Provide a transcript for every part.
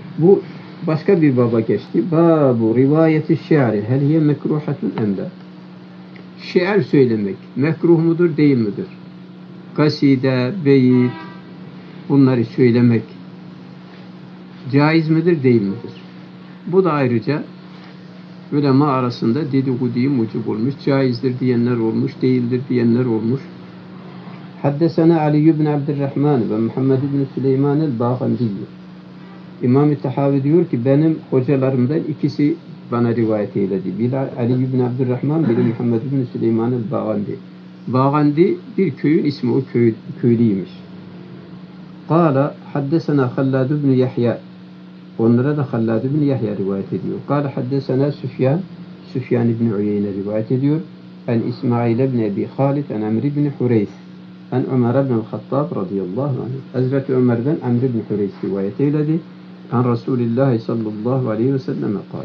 Bu başka bir baba geçti. Babu rivayeti şiari hel hiye mekruhatun emla. Şiir söylemek mekruh mudur değil midir? Kaside, beyit bunları söylemek caiz midir değil midir? Bu da ayrıca ulema arasında dedikoduyu mucib olmuş. Caizdir diyenler olmuş, değildir diyenler olmuş. Haddesena Ali ibn Abdurrahman ve Muhammed ibn Süleyman el-Bağandi. İmam-ı Tahavi diyor ki benim hocalarımdan ikisi bana rivayet eyledi. Biri Ali ibn Abdurrahman, biri Muhammed ibn Süleyman el-Bağandi. Bağandi bir köyün ismi, o köylüymüş. Kâle haddesena Hallad ibn Yahya. Onlara da Hallad ibn Yahya rivayet ediyor. Kâle haddesena Süfyan ibn Uyeyne rivayet ediyor. En İsmail ibn Ebi Halid, en Amr ibn Hureys. En Ömer ibn el-Hattab radıyallahu anh. Hazreti Ömer'den Amr ibn Hureys rivayet eyledi. En Resulullah sallallahu aleyhi ve selleme kâle.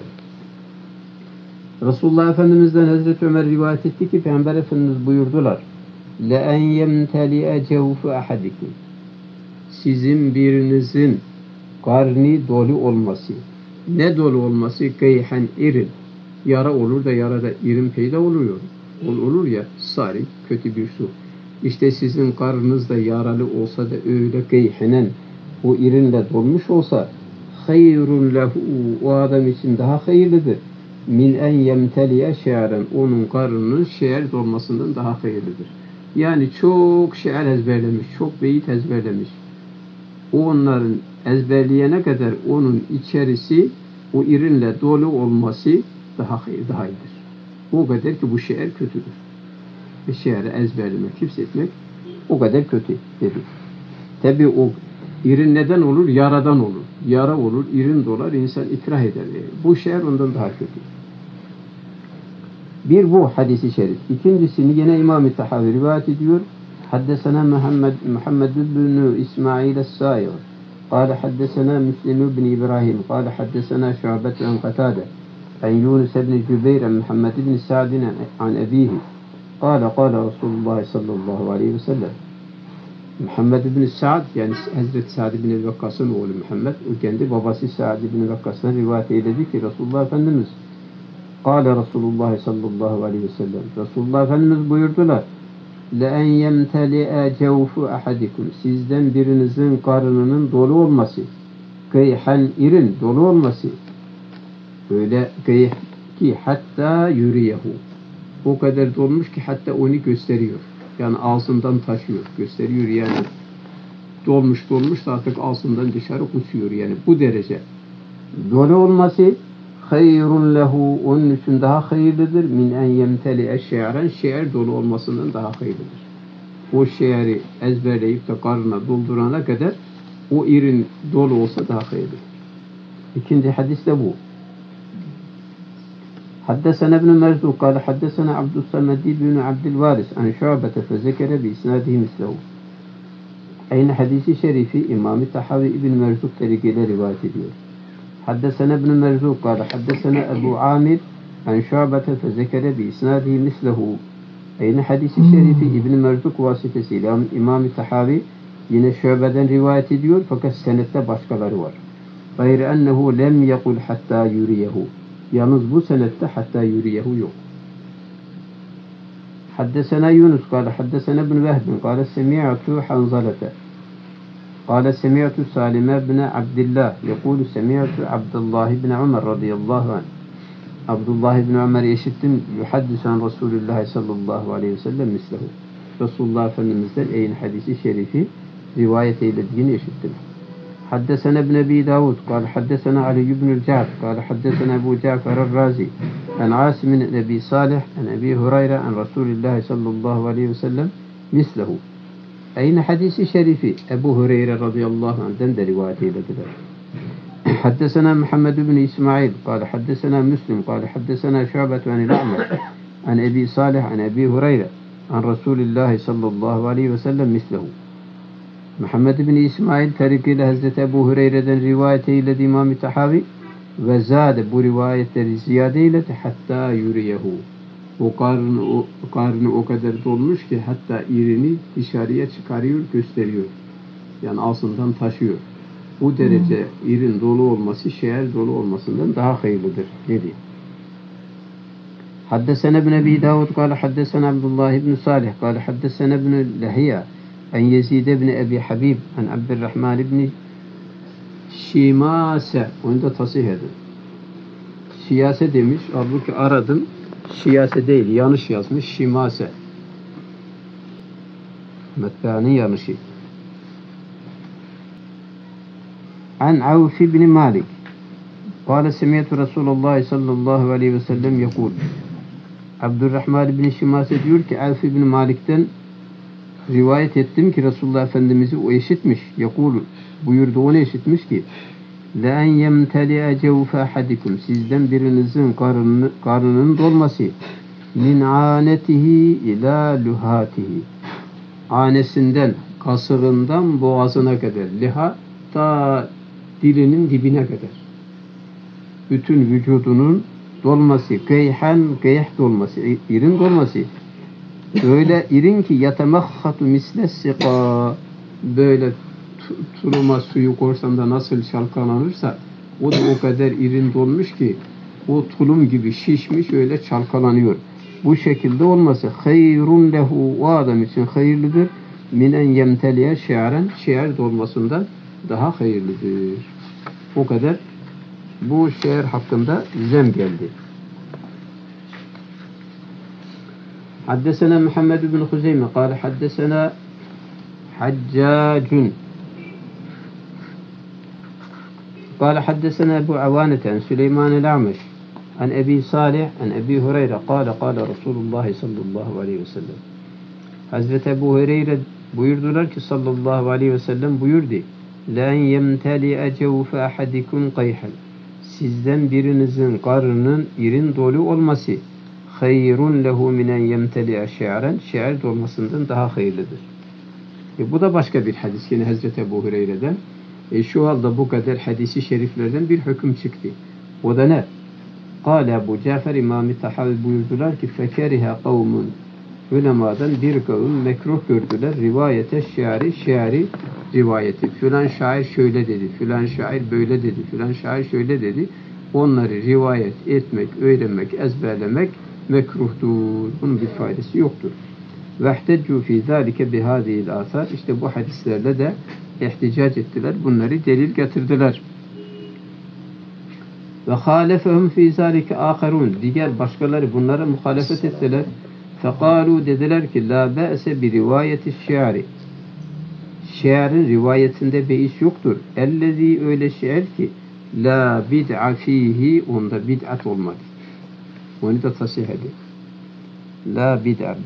Resulullah Efendimiz'den Hazreti Ömer rivayet etti ki Peygamber Efendimiz buyurdular. لَاَنْ يَمْتَلِئَ جَوْفُ اَحَدِكُمْ Sizin birinizin karnı dolu olması. Ne dolu olması? Geyhen irin. Yara olur da yarada irin peyda oluyor. Olur ya, sarı, kötü bir su. İşte sizin karnınız da yaralı olsa da öyle geyhenen o irinle dolmuş olsa hayrun lehu o adam için daha hayırlıdır. Min en yemteliye şe'ren onun karnının şe'er dolmasından daha hayırlıdır. Yani çok şe'er ezberlemiş, çok beyit ezberlemiş. O onların ezberleyene kadar onun içerisi o irinle dolu olması daha iyidir. O kadar ki bu şe'er kötüdür. Ve şe'eri ezberlemek, hifzetmek o kadar kötü dedi. Tabi o irin neden olur? Yaradan olur. Yara olur, irin dolar, insan ikrah eder. Bu şe'er ondan daha kötü. Bir bu hadisi şerif. İkincisini yine İmam-ı Tahavi rivayet ediyor. Haddesena Muhammed ibn İsmail es-Sâir. قال حدثنا مسلم بن إبراهيم قال حدثنا شعبة عن قتادة عن يونس بن جبير عن محمد بن سعد عن أبيه قال قال رسول الله صلى الله عليه وسلم Muhammed ibn Sa'd yani Hazreti Sa'd ibn Vakkas'ın oğlu Muhammed o kendi babası Sa'd ibn Vakkas'tan rivayet eyledi ki Resulullah Efendimiz قال Resulullah sallallahu aleyhi ve sellem Resulullah Efendimiz buyurdular لَاَنْ يَمْتَلِئَ جَوْفُ اَحَدِكُمْ Sizden birinizin karnının dolu olması gayhan irin dolu olması böyle gayh ki hatta yuriyehu o kadar dolmuş ki hatta onu gösteriyor. Yani ağzından taşıyor, gösteriyor yani. Dolmuş da artık ağzından dışarı uçuyor yani bu derece. Dolu olması hayrun lehu onun için daha hayırlıdır. Min en yemteli'e şe'ren şe'er dolu olmasından daha hayırlıdır. O şe'eri ezberleyip de karnına doldurana kadar o irin dolu olsa daha hayırlıdır. İkinci hadis de bu. حدثنا ابن مرزوق قال حدثنا عبد الصمد بن عبد الوارث عن شعبة فذكر بإسناده مثله. Aynı hadisi şerifi İmam-ı Tahavi İbn Merzuk tarikiyle rivayet ediyor. حدثنا ابن مرزوق قال حدثنا أبو عامر عن شعبة فذكر بإسناده مثله. Aynı hadisi şerifi İbn Merzuk vasıtasıyla İmam-ı Tahavi yine Şube'den rivayet ediyor fakat senette başkaları var. Gayrı ennehu lem yekul hatta yuriyehu. Yalnız bu senette hatta yuriyehu yok. Haddesena Yunus قال حدثنا ابن وهب قال سمعت حنظلة قال سمعت سالم بن عبد الله يقول سمعت عبد الله بن عمر رضي الله عنه Abdullah ibn Ömer'i işittim yuhaddisen Resulullah sallallahu aleyhi ve sellem mislehu. Resulullah Efendimiz'den aynı hadisi şerifi rivayet eylediğini işittim. حدثنا ابن أبي داود قال حدثنا علي بن الجعد قال حدثنا أبو جعفر الرازي عن عاصم بن أبي صالح عن أبي هريرة عن رسول الله صلى الله عليه وسلم مثله. Aynı hadisi şerifi Ebu Hureyre radıyallahu anh'den de rivayet eylediler. حدثنا محمد بن إسماعيل قال حدثنا مسلم قال حدثنا شعبة عن الأعمش عن أبي صالح عن أبي هريرة عن رسول الله صلى الله عليه وسلم مثله. Muhammed bin İsmail tarikiyle Hazreti Ebu Hureyre'den rivayet eyledi İmam-ı Tahavi ve zade bu rivayetleri ziyade eyledi hatta yuriyehu. O karnı o kadar dolmuş ki hatta irini dışarıya çıkarıyor, gösteriyor. Yani ağzından taşıyor. bu derece irin dolu olması şeer dolu olmasından daha hayırlıdır dedi. Haddesene ibn Ebi Davud kâle haddesene Abdullah ibn Salih kâle haddesene ibn Lehiya en Yezid ibn Ebi Habib en Abdurrahman ibn Şimase, onu da tasih edin. Şiyase demiş, halbuki aradım. Şiyase değil, yanlış yazmış. Şimase. Metba'nın yanlışı. An Avf ibn Malik. Kâle semiyetü Resulullah sallallahu aleyhi ve sellem yekul. Abdurrahman ibn Şimase diyor ki Avf ibn Malik'ten rivayet ettim ki Resulullah Efendimiz'i o işitmiş. Yekul buyurdu, onu işitmiş ki لَاَنْ يَمْتَلِعَ جَوْفَ اَحَدِكُمْ sizden birinizin karnının dolması min anetihi ila luhatihi anesinden, kasığından boğazına kadar, liha ta dilinin dibine kadar bütün vücudunun dolması, geyhen geyh dolması, irin dolması, öyle irin ki yatemahhatu misle sika, böyle tuluma suyu koysam da nasıl çalkalanırsa o da o kadar irin dolmuş ki o tulum gibi şişmiş, öyle çalkalanıyor. Bu şekilde olması hayrun lehu, o adam için hayırlıdır, minen yemteliye şe'ren, şe'r dolmasından daha hayırlıdır. O kadar bu şe'r hakkında zem geldi. Haddesena Muhammed ibn Huzeyme kâle haddesena Haccacun قال حدثنا أبو عوانة عن سليمان الأعمش عن أبي صالح عن أبي هريرة قال قال رسول الله صلى الله عليه وسلم Hazreti Ebu Hureyre buyurdular ki sallallahu aleyhi ve sellem buyurdu. لَاَنْ يَمْتَلِعَ جَوْفَ أَحَدِكُمْ قَيْحًا sizden birinizin karnının irin dolu olması hayrun lehu minen yemteli'e şe'ren, şe'r dolmasından daha hayırlıdır. Bu da başka bir hadis yine Hazreti Ebu Hureyre'den. Şu halde bu kadar hadisi şeriflerden bir hüküm çıktı. O da ne? Kâle Ebu Cafer İmam-ı Tahavi buyurdular ki fekerihe kavmun, ulemadan bir kavim mekruh gördüler rivayete şiari rivayeti. Filan şair şöyle dedi, filan şair böyle dedi, filan şair şöyle dedi. Onları rivayet etmek, öğrenmek, ezberlemek mekruhtur. Bunun bir faydası yoktur. Vehteccu fî zâlike bihâzihil âthâr. İşte bu hadislerle de ihticac ettiler. Bunları delil getirdiler. Ve hâlefehum fî zâlike âkharûn. Diğer başkaları bunlara muhalefet ettiler. Fekâlû dediler ki lâ be'se bi rivayeti şiari. Şiarın rivayetinde beis yoktur. Ellezî öyle şiir ki la bid'a fîhi, onda bid'at olmadı. Onu da tasih edin. La bid'a.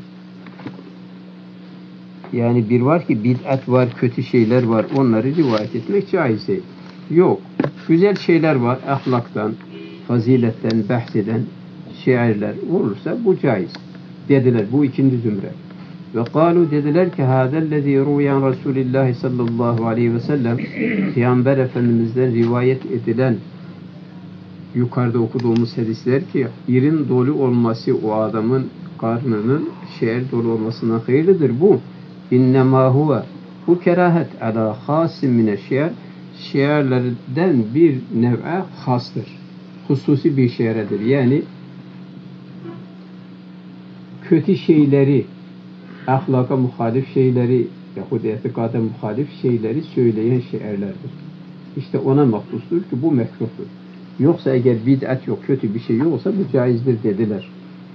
Yani bir var ki bid'at var, kötü şeyler var. Onları rivayet etmek caiz değil. Yok. Güzel şeyler var. Ahlaktan, faziletten bahseden şiirler olursa bu caiz. Dediler. Bu ikinci zümre. Ve kâlu dediler ki hâzellezî rûyan Resulillahi sallallahu aleyhi ve sellem Peygamber Efendimiz'den rivayet edilen yukarıda okuduğumuz hadisler ki irin dolu olması o adamın karnının şe'r dolu olmasından hayırlıdır bu. İnnemâ huve bu kerahet alâ hâsim mine şi'r, şiirlerden bir nev'e hastır. Hususi bir şiiredir. Yani kötü şeyleri, ahlaka muhalif şeyleri yahut etikada muhalif şeyleri söyleyen şiirlerdir. İşte ona mahsustur ki bu mekruhtur. Yoksa eğer bid'at yok, kötü bir şey yoksa bu caizdir dediler.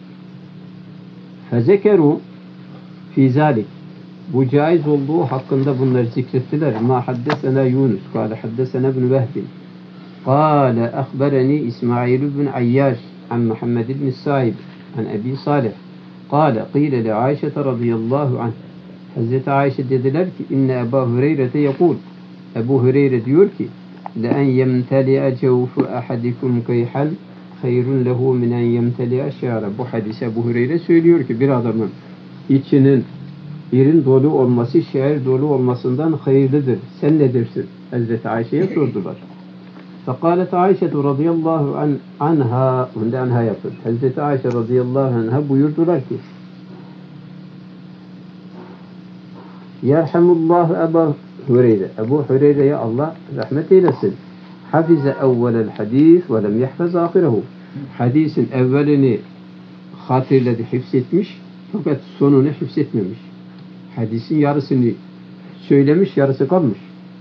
Fezekeru fî zâlik. Bu caiz olduğu hakkında bunları zikrettiler. Ma haddesena Yunus, kâle haddesena ibn Vehbin, kâle ahbereni İsmail ibn Ayyaş, an Muhammed ibn Sa'ib, an Ebi Salih, kâle qîle li Ayşe radıyallahu anh. Hazreti Ayşe dediler ki, inne Ebu Hureyre yekul, Ebu Hureyre diyor ki, لَاَنْ يَمْتَلِعَ جَوْفُ أَحَدِكُمْ كَيْحًا خَيْرٌ لَهُ مِنْ اَنْ يَمْتَلِعَ شَعْرًا. Bu hadise Ebu Hureyre söylüyor ki bir adamın içinin irin dolu olması şe'r dolu olmasından hayırlıdır. Sen ne dersin? Hazreti Ayşe'ye sordular. فَقَالَتْ Ayşe radıyallahu anha, önde anha yapın. Hazreti Ayşe radıyallahu anha buyurdular ki Yerhamullahu Ebu Hureyre. Ebu Hureyre'ye Allah rahmet eylesin. Hafize evvelel hadis ve lem yahfaz ahirehu. Hadisin evvelini hatırladı, hifzetmiş fakat sonunu hifzetmemiş. Hadisin yarısını söylemiş, yarısı kalmış.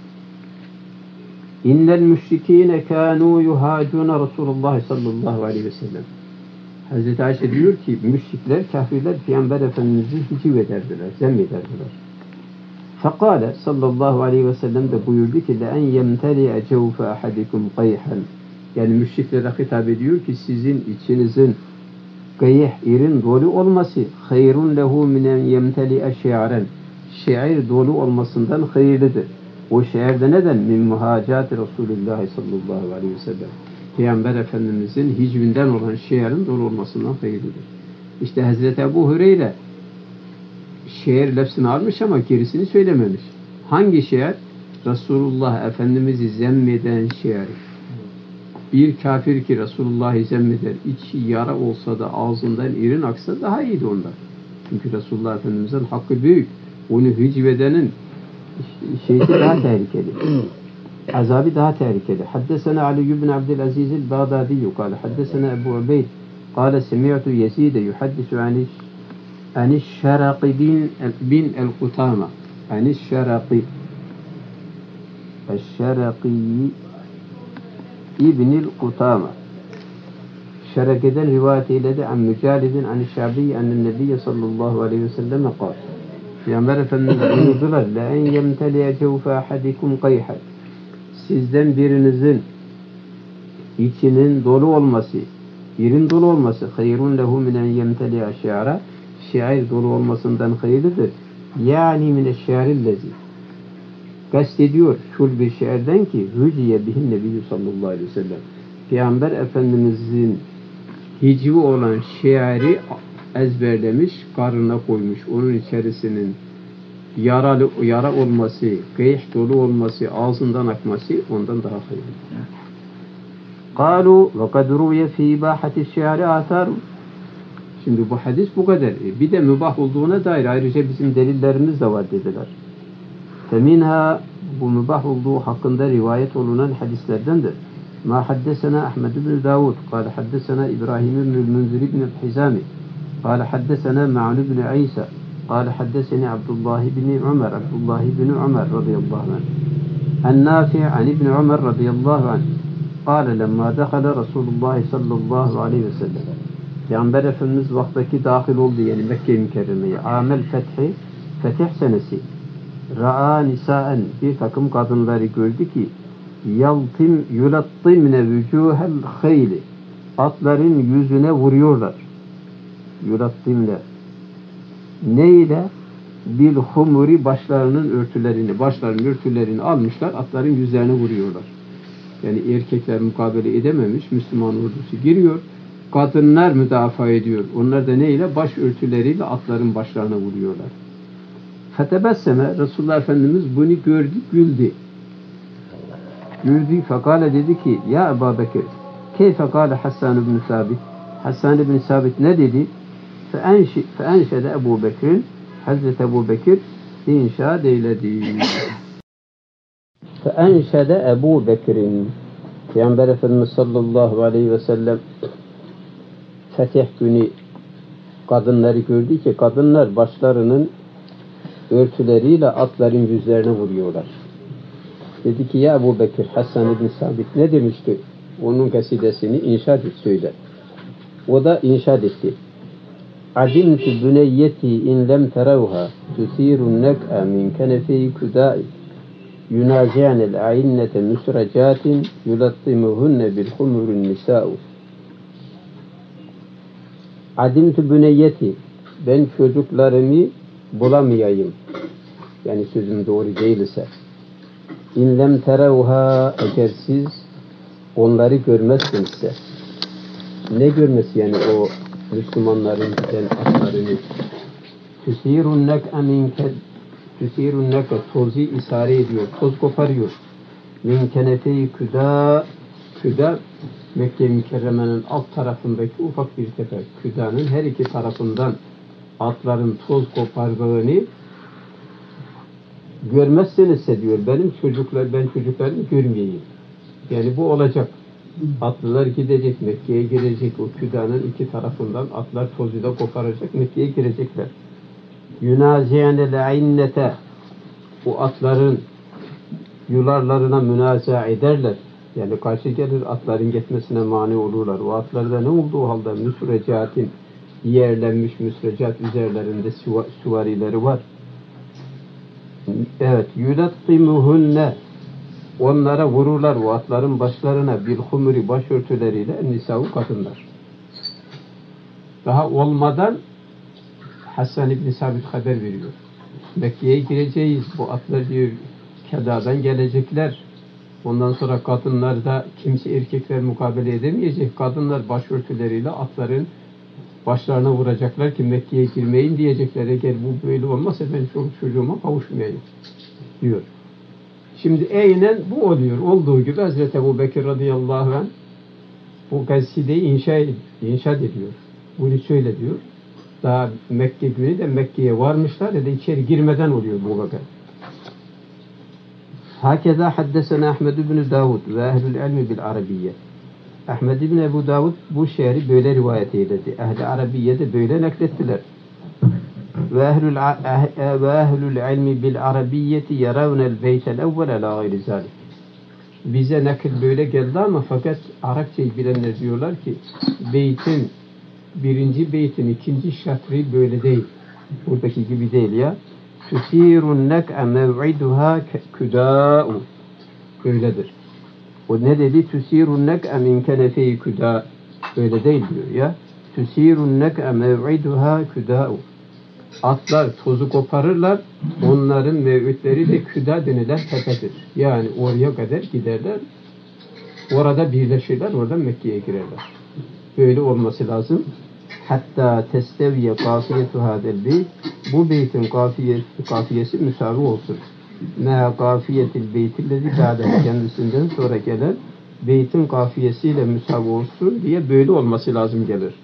İnnel müşrikîne kânû yuhâcûne Resulullah sallallahu aleyhi ve sellem. Hazreti Ayşe diyor ki müşrikler, kafirler Peygamber Efendimiz'i hiciv ederdiler, zemmederdiler. Fekâle sallallahu aleyhi ve sellem de buyurdu ki لَاَنْ يَمْتَلِيَ جَوْفَ أَحَدِكُمْ قَيْحًا. Yani müşriklere hitap ediyor ki sizin içinizin gayih, irin dolu olması hayrun lehu minen yemteli'e şi'aren. Şiir dolu olmasından hayırlıdır. O şiirde neden? Min muhacati Resulullah sallallahu aleyhi ve sellem. Peygamber Efendimizin hicvinden olan şiirin dolu olmasından hayırlıdır. İşte Hazreti Ebu Hureyre şiir lafzını almış ama gerisini söylememiş. Hangi şiir? Resulullah Efendimiz'i zemmeden şiir. Bir kafir ki Resulullah'ı zemmeder, içi yara olsa da ağzından irin aksa daha iyiydi ondan. Çünkü Resulullah Efendimiz'in hakkı büyük. Onu hicvedenin şeysi daha tehlikeli. Azabı daha tehlikeli. Haddesena Ali ibn Abdülaziz el-Bağdadi kâle haddesena Ebu Ubeyd kâle semi'tu Yezid yuhaddisu aniş-Şeraqi bin el-Kutama. Aniş-Şeraqi İbnil Kutama. Şeraki'den rivayet eyledi an Mücalidin an Şabi'yi annen Nebiye sallallahu aleyhi ve selleme kâl. Peygamber Efendimiz buyurdular لَاَنْ يَمْتَلِيَ جَوْفَ أَحَدِكُمْ قَيْحًا. Sizden birinizin içinin dolu olması, irin dolu olması hayrun lehu minen yemteli'a şi'ara. Şiir dolu olmasından hayırlıdır. Yani mineşşi'arillezi. Kastediyor şul bir şiirden ki hüciye bihin nebiyyü sallallahu aleyhi ve sellem. Peygamber Efendimizin hicivi olan şiiri ezberlemiş, karnına koymuş. Onun içerisinin yara olması, gayh dolu olması, ağzından akması ondan daha hayırlı. قالوا وقد روي في إباحة الشعر آثار. Şimdi bu hadis bu kadar. Bir de mübah olduğuna dair ayrıca bizim delillerimiz de var dediler. Feminha, bu mübah olduğu hakkında rivayet olunan hadislerdendir. Ma haddesena Ahmed ibn Davud, kâle haddesena İbrahim ibn Münzir ibn Hizami, kâle haddesena Ma'un ibn İsa, kâle haddeseni Abdullah ibn Ömer radıyallahu anh. En-Nafi' an ibn Ömer radıyallahu anh. Kâle lemma dekhala Resulullah sallallahu aleyhi ve sellem. Peygamber Efendimiz vaktaki dahil oldu, yani Mekke-i Mükerreme'ye. Amel fethi, fetih senesi. Ra'a nisaen, bir takım kadınları gördü ki yulattimne vücuhel khayli, atların yüzüne vuruyorlar. Yulattimne. Neyle? Bil humuri, başlarının örtülerini almışlar, atların yüzlerine vuruyorlar. Yani erkekler mukabele edememiş, Müslüman ordusu giriyor. Kadınlar müdafaa ediyor. Onlar da neyle? Baş örtüleriyle atların başlarına vuruyorlar. Fetebesseme, Resulullah Efendimiz bunu gördü, güldü. Fekale dedi ki, ya Ebu Bekir, keyfe kâle Hassan ibn Sabit. Hassan ibn Sabit ne dedi? Feenşede Ebu Bekir'in, Hazreti Ebu Bekir inşa eyledi. Feenşede Ebu Bekir'in, Peygamber Efendimiz sallallahu aleyhi ve sellem fetih günü kadınları gördü ki kadınlar başlarının örtüleriyle atların yüzlerine vuruyorlar. Dedi ki ya Ebu Bekir, Hassan ibn Sabit ne demişti? Onun kasidesini inşaat et söyle. O da inşaat etti. Adimtu büneyyeti in lem teravha tusirun nek'a min kenefi kudai yunazi'nel a'innete müsracatin yulattimuhunne bil humurun nisa'u. Adimtu büneyyeti, ben çocuklarımı bulamayayım. Yani sözüm doğru değilse. İn lem terevha, eğer siz onları görmezsinizse. Ne görmesi yani o Müslümanların giden atlarını? Tüsirun nek'e, tozu isare ediyor, toz koparıyor. Min kenefe-i küda, Mekke-i Mükerreme'nin alt tarafındaki ufak bir tepe. Küda'nın her iki tarafından atların toz kopardığını görmezsenizse diyor ben çocuklarımı görmeyeyim. Yani bu olacak. Atlılar gidecek, Mekke'ye girecek. O küdanın iki tarafından atlar tozu da koparacak, Mekke'ye girecekler. Yunaziyane innete, o atların yularlarına münaza ederler. Yani karşı gelir, atların gitmesine mani olurlar. O atlarda ne olduğu halde müsrecatin, yerlenmiş müsrecat üzerlerinde süvarileri var. Evet, yulattimuhunne, onlara vururlar o atların başlarına bil humuri başörtüleriyle nisa'u kadınlar. Daha olmadan Hasan İbni Sabit haber veriyor. Mekke'ye gireceğiz. Bu atlar diyor kedadan gelecekler. Ondan sonra kadınlar da kimse erkekler mukabele edemeyecek. Kadınlar başörtüleriyle atların başlarına vuracaklar ki Mekke'ye girmeyin diyecekler. Eğer bu böyle olmazsa ben çok çocuğuma kavuşmayayım diyor. Şimdi aynen bu oluyor. Olduğu gibi Hazreti Ebu Bekir radıyallahu anh bu kasideyi inşa ediyor. Bunu şöyle diyor. Daha Mekke günü de Mekke'ye varmışlar ya da içeri girmeden oluyor bu vakit. Hakeza haddesena Ahmed ibn Davud ve ehlül ilmi bil Arabiyye. Ahmed ibn Ebu Davud bu şiiri böyle rivayet eyledi. Ehl-i Arabiyye de böyle naklettiler. Ve ehlül ilmi bil Arabiyyeti yaravnel beytel evvele la gayri zalik. Bize nakil böyle geldi ama fakat Arapçayı bilenler diyorlar ki birinci beytin ikinci şatri böyle değil. Buradaki gibi değil ya. Tusirun nek'e mev'iduha küdâ'u. Öyledir. O ne dedi? Tusirun nek'e min kenefeyi küdâ. Öyle değil diyor ya. Tusirun nek'e mev'iduha küdâ'u. Atlar tozu koparırlar. Onların mev'itleri de küdâ denilen tepedir. Yani oraya kadar giderler. Orada birleşirler. Oradan Mekke'ye girerler. Böyle olması lazım. Hatta testeviye kafiyetu hadel beyt, bu beytin kafiyesi müsavi olsun. Ma kafiyetil beytillezi ba'de, kendisinden sonra gelen beytin kafiyesiyle müsavi olsun diye böyle olması lazım gelir.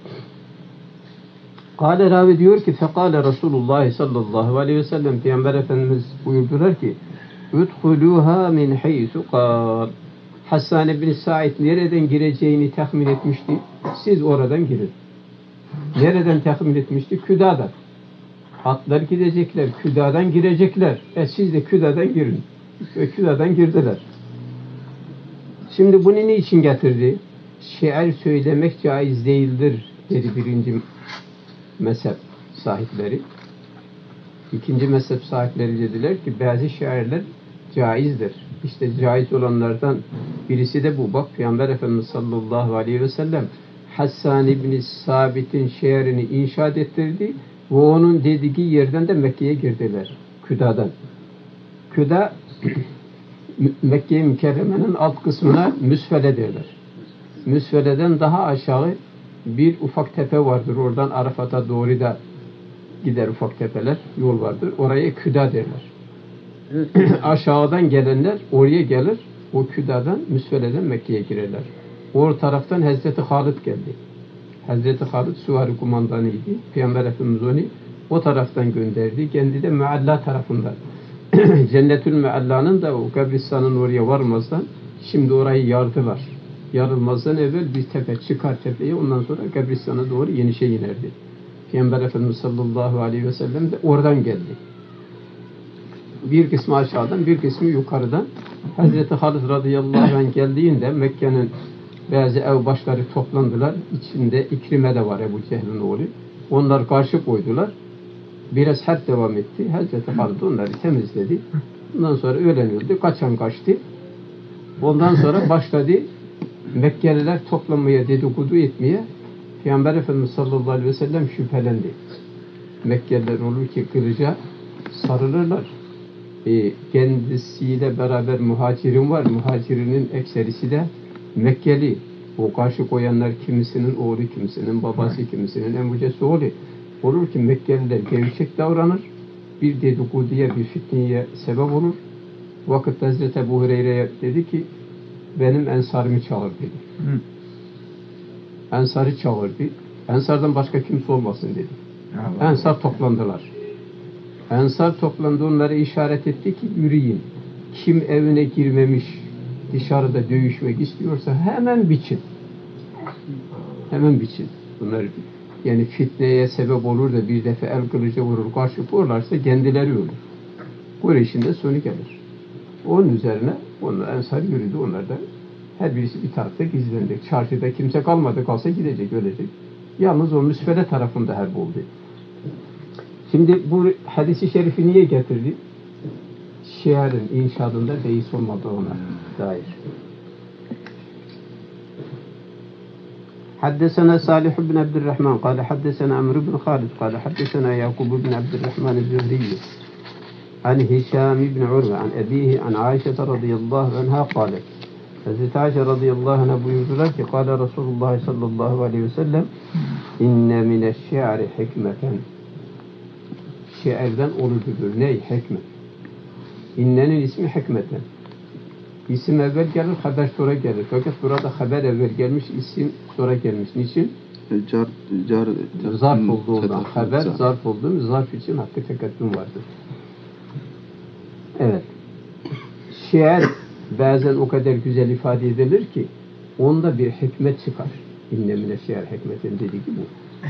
Kale ravi diyor ki fekale Resulullah sallallahu aleyhi ve sellem, Peygamber Efendimiz buyurdular ki udhuluha min haysu kal. Hasan ibn Sa'id nereden gireceğini tahmin etmişti. Siz oradan girin. Nereden tahmin etmişti? Küda'dan. Atlar gidecekler, Küda'dan girecekler. Siz de Küda'dan girin. Ve Küda'dan girdiler. Şimdi bunu ne için getirdi? Şiir söylemek caiz değildir dedi birinci mezhep sahipleri. İkinci mezhep sahipleri dediler ki bazı şiirler caizdir. İşte caiz olanlardan birisi de bu. Bak Peygamber Efendimiz sallallahu aleyhi ve sellem Hasan İbni Sabit'in şehrini inşaat ettirdi ve onun dediği yerden de Mekke'ye girdiler. Küda'dan. Küda Mekke-i Mükerreme'nin alt kısmına Müsfele derler. Müsfele'den daha aşağı bir ufak tepe vardır. Oradan Arafat'a doğru da gider ufak tepeler. Yol vardır. Oraya Küda derler. Aşağıdan gelenler oraya gelir. O Küda'dan, Müsfele'den Mekke'ye girerler. O taraftan Hazreti Halid geldi. Hazreti Halid süvari kumandanıydı. Peygamber Efendimiz onu o taraftan gönderdi. Kendi de Mealla tarafından. Cennetül Mealla'nın da o kabristanın oraya varmazdan şimdi orayı yardılar. Yarılmazdan evvel bir tepe çıkar tepeye, ondan sonra kabristana doğru yenişe inerdi. Peygamber Efendimiz sallallahu aleyhi ve sellem de oradan geldi. Bir kısmı aşağıdan, bir kısmı yukarıdan. Hazreti Halid radıyallahu anh geldiğinde Mekke'nin bazı ev başları toplandılar. İçinde İkrime de var, Ebu Cehil'in oğlu. Onlar karşı koydular. Biraz harp devam etti. Hazreti Halid onları temizledi. Ondan sonra öğrenildi. Kaçan kaçtı. Ondan sonra başladı Mekkeliler toplanmaya, dedikodu etmeye. Peygamber Efendimiz sallallahu aleyhi ve sellem şüphelendi. Mekkeliler olur ki kılıca sarılırlar. Kendisiyle beraber muhacirin var. Muhacirinin ekserisi de Mekkeli. O karşı koyanlar kimisinin oğlu, kimisinin babası, kimisinin emcesi oğlu. Olur ki Mekkeliler gevşek davranır. Bir dedikoduya, bir fitneye sebep olur. Vakit Hazreti Ebu Hureyre'ye dedi ki benim ensarımı çağır dedi. Ensarı çağırdı. Ensardan başka kimse olmasın dedi. Ensar toplandılar. Ensar toplandı, onlara işaret etti ki yürüyün. Kim evine girmemiş, dışarıda dövüşmek istiyorsa hemen biçin. Hemen biçin. Bunlar yani fitneye sebep olur da bir defa el kılıca vurur, karşı vururlarsa kendileri ölür. Kureyş'in de sonu gelir. Onun üzerine onlar Ensar yürüdü, onlar da her birisi bir tarafta gizlendi. Çarşıda kimse kalmadı, kalsa gidecek, ölecek. Yalnız o müsvede tarafında harp oldu. Şimdi bu hadisi şerifi niye getirdi? Şiarın inşaatında beis olmadığına dair. حدثنا صالح بن عبد الرحمن قال حدثنا عمرو بن خالد قال حدثنا يعقوب بن عبد الرحمن الزهري عن هشام بن عروة عن أبيه عن عائشة رضي الله عنها قالت Hazreti Ayşe radıyallahu anh'a buyurdular ki Kâle Resulullah sallallahu aleyhi ve sellem inne mineşşi'ri hikmeten şiirden olucudur. Ney? Hikmet. İnnenin ismi hikmeten. İsim evvel gelir, haber sonra gelir. Fakat burada haber evvel gelmiş, isim sonra gelmiş. Niçin? Zarf olduğundan. Haber zarf olduğumuz zarf için hakkı tekaddüm vardır. Evet. Şiir bazen o kadar güzel ifade edilir ki onda bir hikmet çıkar. İnne mineşşi'ri hikmeten dediği gibi.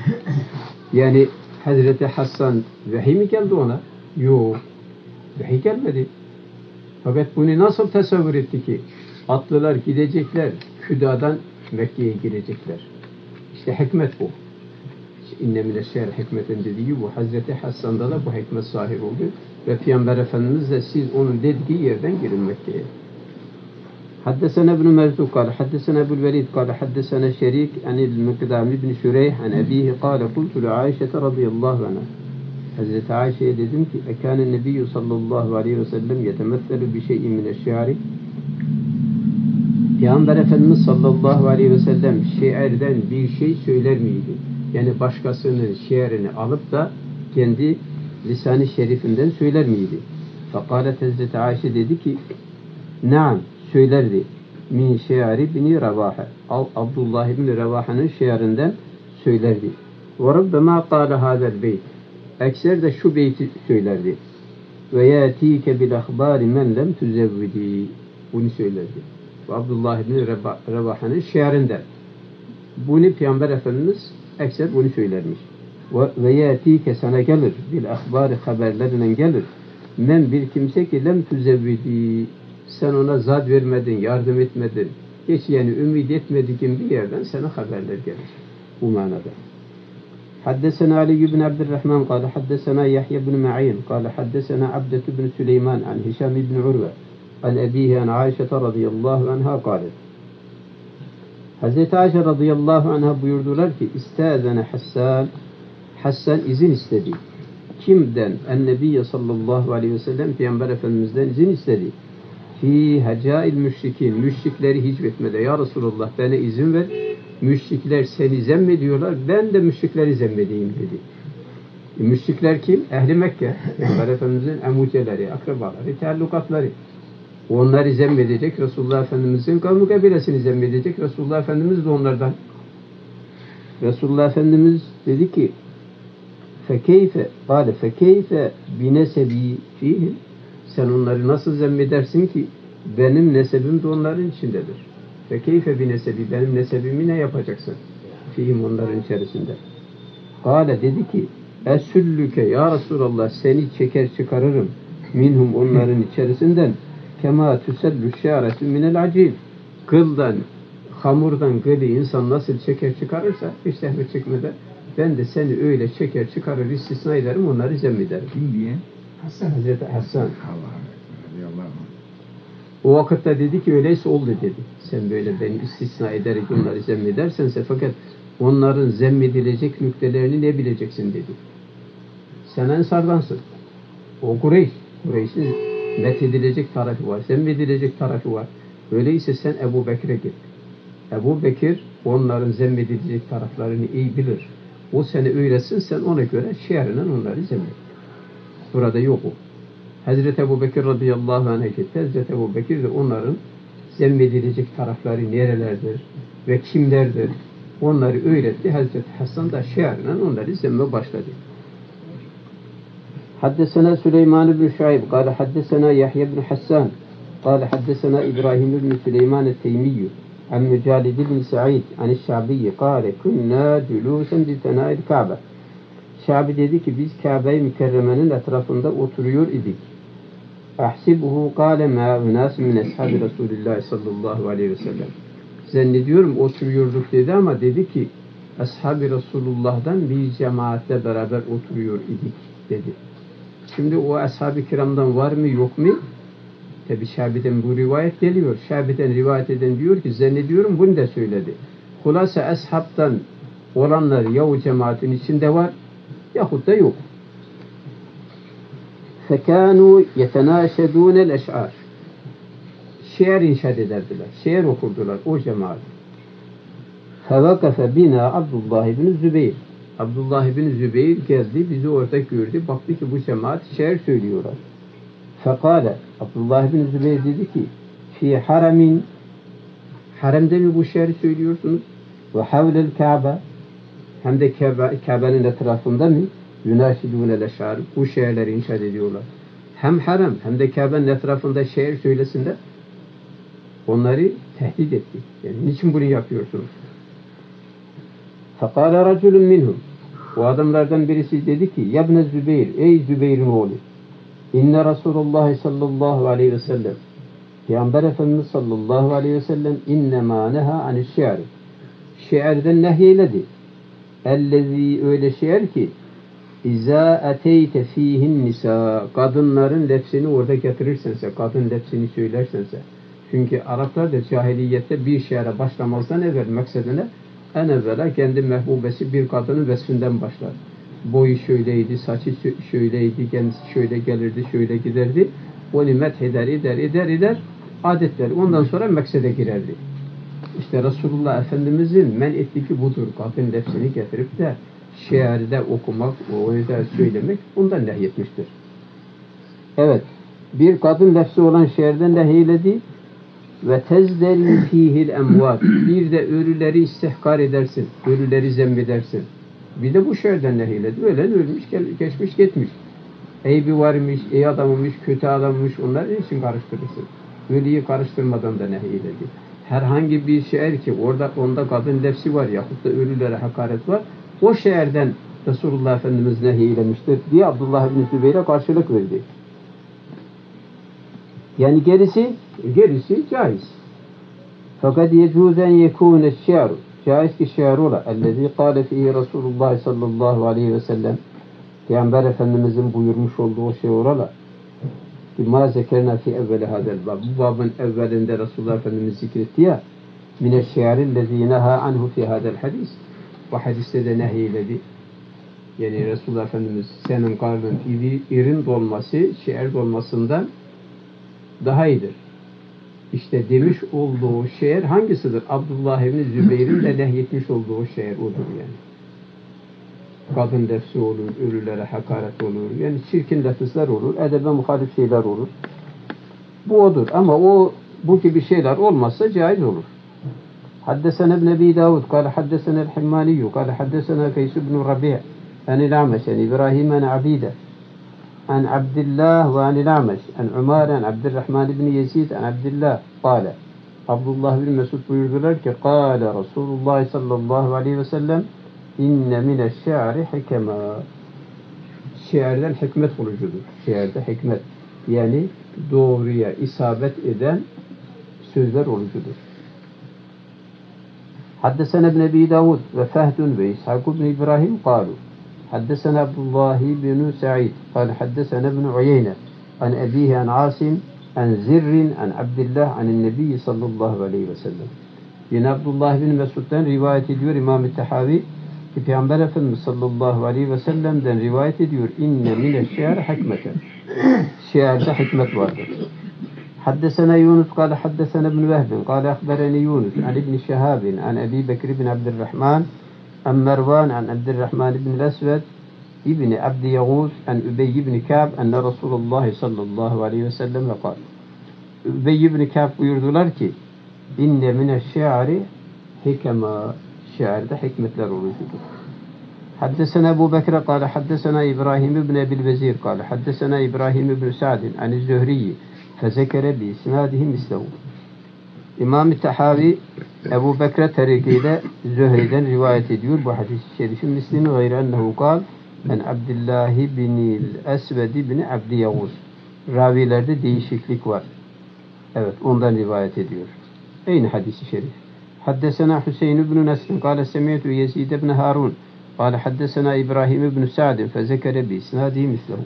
Yani Hazreti Hasan vahiy mi geldi ona? Yok. Vahiy gelmedi. Fakat bunu nasıl tasavvur etti ki? Atlılar gidecekler, Küda'dan Mekke'ye girecekler. İşte hikmet bu. İnne mineşşi'ri hikmeten dediği gibi bu. Hazreti Hasan'da da bu hikmet sahibi oldu. Ve Peygamber Efendimiz de siz onun dediği yerden girin Mekke'ye. حدثنا ابن مرزوق قال حدثنا أبو الوليد قال حدثنا شريك عن المقدام بن شريح عن أبيه قال قلت لعائشة رضي الله عنها Hazreti Ayşe'ye dedim ki ekâne nebiyyü sallallahu aleyhi ve sellem yetemethelu bi şey'in mineşşi'ri Peygamber Efendimiz sallallahu aleyhi ve sellem şiirden bir şey söyler miydi? Yani başkasının şiirini alıp da kendi lisan-ı şerifinden söyler miydi? Fekalet Hazreti Ayşe dedi ki naam söylerdi. Min şiiri bini Revaha. Abdullah ibn Revaha'nın şiirinden söylerdi. Ve Rabbema kâle hâzel beyt. Ekser de şu beyti söylerdi. Ve yâtîke bil ahbâri men lem tuzevvidi. Bunu söylerdi. Bu Abdullah ibn Revaha'nın şiirinden. Bunu Peygamber Efendimiz ekser bunu söylermiş. Ve yâtîke sana gelir. Bil ahbâri haberlerinden gelir. Men bir kimse ki lem tuzevvidi. Sen ona zat vermedin, yardım etmedin. Hiç yani ümit etmediğin bir yerden sana haberler gelir. Bu manada. حدثنا علي بن عبد الرحمن قال حدثنا يحيى بن معين قال حدثنا عبدة بن سليمان عن هشام بن عروة عن أبيه عن عائشة رضي الله عنها قالت Hazreti Ayşe radıyallahu anha buyurdular ki istazene Hassan izin istedi. Kimden? En-Nebiyye sallallahu aleyhi ve sellem Peygamber Efendimiz'den izin istedi. Fi hacail müşrikin müşrikleri hicvetmede ya Resulullah bana izin ver. Müşrikler seni zemmediyorlar. Ben de müşrikleri zemmedeyim dedi. Müşrikler kim? Ehli Mekke. Peygamber Efendimiz'in emuceleri, akrabaları, teallukatları. Onları zemmedecek. Resulullah Efendimiz'in kavmi kabilesini zemmedecek. Resulullah Efendimiz de onlardan. Resulullah Efendimiz dedi ki fekeyfe binesebi fihim sen onları nasıl zemmedersin ki benim nesebim de onların içindedir. Fekeyfe binesebi benim nesebimi ne yapacaksın? Fihim onların içerisinde. Kâle dedi ki esüllüke ya Resulallah seni çeker çıkarırım minhum onların içerisinden kema tüsellü şâretü minel acil kıldan hamurdan kılı insan nasıl çeker çıkarırsa hiç zahmet çekmeden ben de seni öyle çeker çıkarır istisna ederim onları zemmederim. Kim diye? Hasan. Hazreti Hasan. Allah. O vakitte dedi ki öyleyse oldu dedi. Sen böyle beni istisna ederek onları zemmedersense fakat onların zemmedilecek nüktelerini ne bileceksin dedi. Sen Ensardansın. O Kureyş. Kureyş'in methedilecek tarafı var. Zemmedilecek tarafı var. Öyleyse sen Ebu Bekir'e git. Ebu Bekir onların zemmedilecek taraflarını iyi bilir. O seni öylesin sen ona göre şiirinden onları zemmet. Burada yok o. Hazreti Ebu Bekir radıyallahu anh'a gitti. Hazreti Ebu Bekir de onların zemmedilecek tarafları nerelerdir ve kimlerdir onları öğretti. Hazreti Hasan da şiirinden onları zemme başladı. حدثنا سليمان بن شعيب قال حدثنا يحيى بن حسان قال حدثنا إبراهيم بن سليمان التيمي عن مجالد بن سعيد عن الشعبي قال كنا جلوسا بثناء الكعبة. Şabi dedi ki biz Kabe-i Mükerreme'nin etrafında oturuyor idik. Ahsibuhu kâle mâ unâs min eshabi Resulillah sallallahu aleyhi ve sellem. Zannediyorum oturuyorduk dedi ama dedi ki Ashab-ı Resulullah'dan bir cemaatle beraber oturuyor idik dedi. Şimdi o ashab-ı kiramdan var mı yok mu? Tabi Şabi'den bu rivayet geliyor. Şabi'den rivayet eden diyor ki zannediyorum bunu da söyledi. Hulasa ashabtan olanlar ya o cemaatin içinde var yahut da yok. فَكَانُوا يَتَنَاشَدُونَ الْاَشْعَارِ Şiir inşaat ederdiler. Şiir okurdular o cemaat. فَوَقَفَ بِنَا Abdullah ibn Zübeyir. Abdullah ibn Zübeyir geldi, bizi orada gördü. Baktı ki bu cemaat şiir söylüyorlar. فَقَالَ Abdullah ibn Zübeyir dedi ki فِي haramin haremde mi bu şiiri söylüyorsunuz? وَحَوْلَ الْكَعْبَ hem de Kabe'nin etrafında mı? Yunaşidûne leşâr. Bu şiirleri inşaat ediyorlar. Hem harem hem de Kabe'nin etrafında şiir söylesinler. Onları tehdit etti. Yani niçin bunu yapıyorsunuz? Fekâle racülün minhum. O adamlardan birisi dedi ki Yabne Zübeyir, ey Zübeyir'in oğlu. İnne Resulullah sallallahu aleyhi ve sellem Peygamber Efendimiz sallallahu aleyhi ve sellem innemâ neha anişşi'ri. Şiirden nehyeledi. Ellezî öyle şiir ki İzâ eteyte fîhin nisa kadınların lefsini orada getirirsense, kadın lefsini söylersense. Çünkü Araplar da cahiliyette bir şiire başlamazdan evvel maksadına en evvela kendi mehbubesi bir kadının vesfinden başlar. Boyu şöyleydi, saçı şöyleydi, kendisi şöyle gelirdi, şöyle giderdi. Onu eder, adetler. Ondan sonra maksada girerdi. İşte Resulullah Efendimizin men ettiği budur. Kadın lefsini getirip de şiirde okumak, onu da söylemek ondan nehyetmiştir. Evet. Bir kadın lefsi olan şiirden nehyeledi ve tezdeli fihil emvat. Bir de ölüleri istihkar edersin. Ölüleri zemmedersin. Bir de bu şiirden nehyeledi. Ölen ölmüş, geçmiş, gitmiş. Eybi varmış, iyi adammış, kötü adammış. Onları için karıştırırsın. Ölüyü karıştırmadan da nehyeledi. Herhangi bir şiir ki onda kadın lefsi var yahut da ölülere hakaret var. O şiirden Resulullah Efendimiz nehyeylemiştir diye Abdullah bin Zübeyir'e karşılık verdi. Yani gerisi caiz. Fakat yecuzen yekûne şi'ru. Caiz ki şiir ola. Ellezî kâle fîhî Resulullah sallallahu aleyhi ve sellem. Peygamber Efendimizin buyurmuş olduğu o şiir ola. Ma zekerna fi evveli hadel bab. Bu babın evvelinde Resulullah Efendimiz zikretti ya. Mineşşi'rillezî neha anhu fi hadel hadis. Bu hadiste de nehyeledi. Yani Resulullah Efendimiz senin karnın irin dolması şiir dolmasından daha iyidir. İşte demiş olduğu şiir hangisidir? Abdullah ibn Zübeyir'in de nehyetmiş olduğu şiir odur yani. Kadın lefsi olur, ölülere hakaret olur. Yani çirkin lafızlar olur, edebe muhalif şeyler olur. Bu odur. Ama bu gibi şeyler olmazsa caiz olur. Haddesena ibn Ebi Davud, kâle haddesena el-Himmaniyyü, kâle haddesena Kaysu ibn Rabi' anil A'meş, an İbrahim an Abide, an Abdillah ve anil A'meş, an Umar, an Abdurrahman ibn Yezid, an Abdillah, kâle. Abdullah bin Mesud buyurdular ki, kâle Resulullah sallallahu aleyhi ve sellem, İnne mineşşi'ri hikema. Şiirden hikmet olucudur. Şiirde hikmet. Yani doğruya isabet eden sözler olucudur. Haddesena ibn Ebi Davud ve Fehdun ve İshak ibn İbrahim kalu. Haddesena Abdullah ibn Sa'id. Kal haddesena ibn Uyeyne. An ebihi an Asim. An Zirrin. An Abdillah. An Nebi sallallahu aleyhi ve sellem. Yine Abdullah bin Mesud'dan rivayet ediyor İmam-ı Tehavi. Peygamber Efendimiz sallallahu aleyhi ve sellem'den rivayet ediyor. İnne mineşşi'ri hikmeten. Şiirde hikmet vardır. Haddesena Yunus kâle haddesena ibn Vehbin kâle ahbereni Yunus an ibn Şehabin an Ebi Bekir bin Abdurrahman an Mervan an Abdurrahman ibn Esved ibn Abdi Yağuz an Übey ibn Ka'b enne Resulullah sallallahu aleyhi ve sellem kâle. Übey ibn Ka'b buyurdular ki inne mineşşi'ri hikema. Şiirde hikmetler olucudur. حدثنا أبو بكر قال حدثنا إبراهيم بن أبي الوزير قال حدثنا إبراهيم بن سعد عن الزهري فذكر بإسناده مثله. İmam-ı Tahavi Ebu Bekre tarikiyle Zühey'den rivayet ediyor. Bu hadis-i şerifin mislini gayri ennehu kal en Abdillahi binil Esvedi bin Abdi Yavuz. Ravilerde değişiklik var. Evet, ondan rivayet ediyor. Aynı hadis-i şerif. Haddesena Hüseyin ibn Nesr kâle semiyetü Yezid ibn Harun kâle haddesena İbrahim ibn Sa'd fezekere bi isnâdihi mislehu.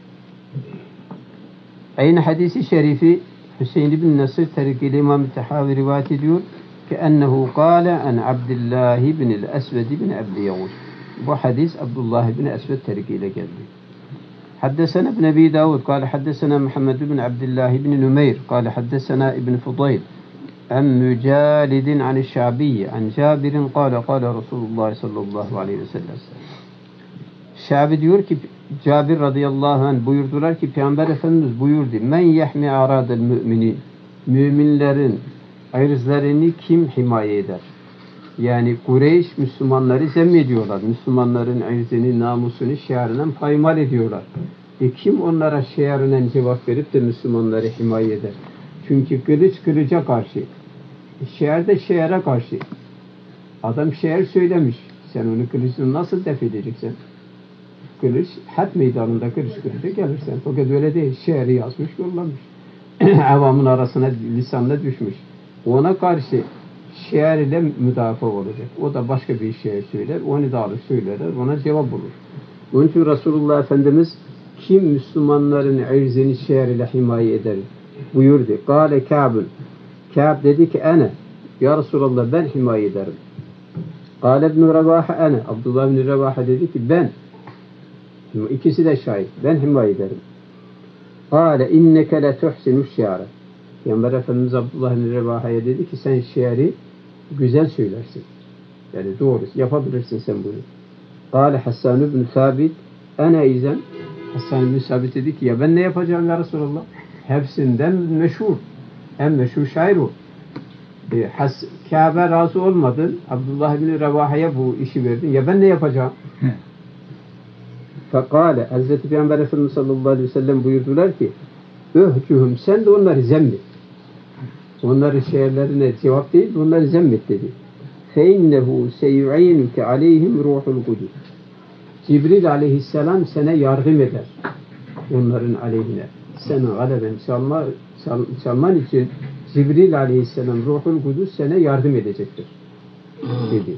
Aynı hadis-i şerifi Hüseyin ibn Nesr tarikiyle İmam-ı Tahavi rivayet ediyor ki ennehu kâle en Abdullah ibn el-Esved ibn Abdi Yavuz. Bu hadis Abdullah ibn Esved tarikiyle geldi. حدثنا ابن أبي داود قال حدثنا محمد بن عبد الله بن نمير قال حدثنا ابن فضيل عن مجالد عن الشعبي عن جابر قال قال رسول الله صلى الله عليه وسلم. Şabi diyor ki Cabir radıyallahu anh buyurdular ki Peygamber Efendimiz buyurdu. Men yahmi aradel müminin. Müminlerin ırzlarını kim himaye eder? Yani Kureyş Müslümanları zemmediyorlar. Müslümanların ırzını, namusunu, şiarından paymal ediyorlar. Kim onlara şiarından cevap verip de Müslümanları himaye eder? Çünkü kılıç kılıca karşı. Şiar da şiara karşı. Adam şiar söylemiş. Sen onu kılıçla nasıl def edeceksin? Kılıç, harp meydanında kılıç kılıca gelirsen. Fakat öyle değil. Şiarı yazmış, yollamış. Avamın arasına, lisanına düşmüş. Ona karşı şiar ile müdafaa olacak. O da başka bir şiar söyler. Onu da alır söylerler. Ona cevap olur. Onun için Resulullah Efendimiz kim Müslümanların irzini şiar ile himaye eder buyurdu. Kâle Kâb'ın. Kâb dedi ki ene. Ya Resulallah ben himaye ederim. Kâle ibn-i Revaha ene. Abdullah ibn-i Revaha dedi ki ben. İkisi de şahit. Ben himaye ederim. Kâle inneke le tuhsinu şiâre. Peygamber Efendimiz Abdullah ibn-i Revaha'ya dedi ki sen şiari güzel söylersin. Yani doğru. Yapabilirsin sen bunu. Kâle Hassan ibn Sabit ene izen. Hassan ibn Sabit dedi ki ya ben ne yapacağım ya Resulallah? Hepsinden meşhur. En meşhur şair o. Kabe razı olmadın. Abdullah ibn Revaha'ya bu işi verdin. Ya ben ne yapacağım? Fekale Hazreti Peygamber Efendimiz sallallahu aleyhi ve sellem buyurdular ki öhcühüm sen de onları zemmet. Onların şiirlerine cevap değil, onları zemmet dedi. فَاِنَّهُ سَيُعَيْنُكَ عَلَيْهِمْ رُوحُ الْقُدُسِ. Cibril aleyhisselam sana yardım eder. Onların aleyhine. Sana galeben çalman için Cibril aleyhisselam Ruhul Kudüs sana yardım edecektir. Dedi.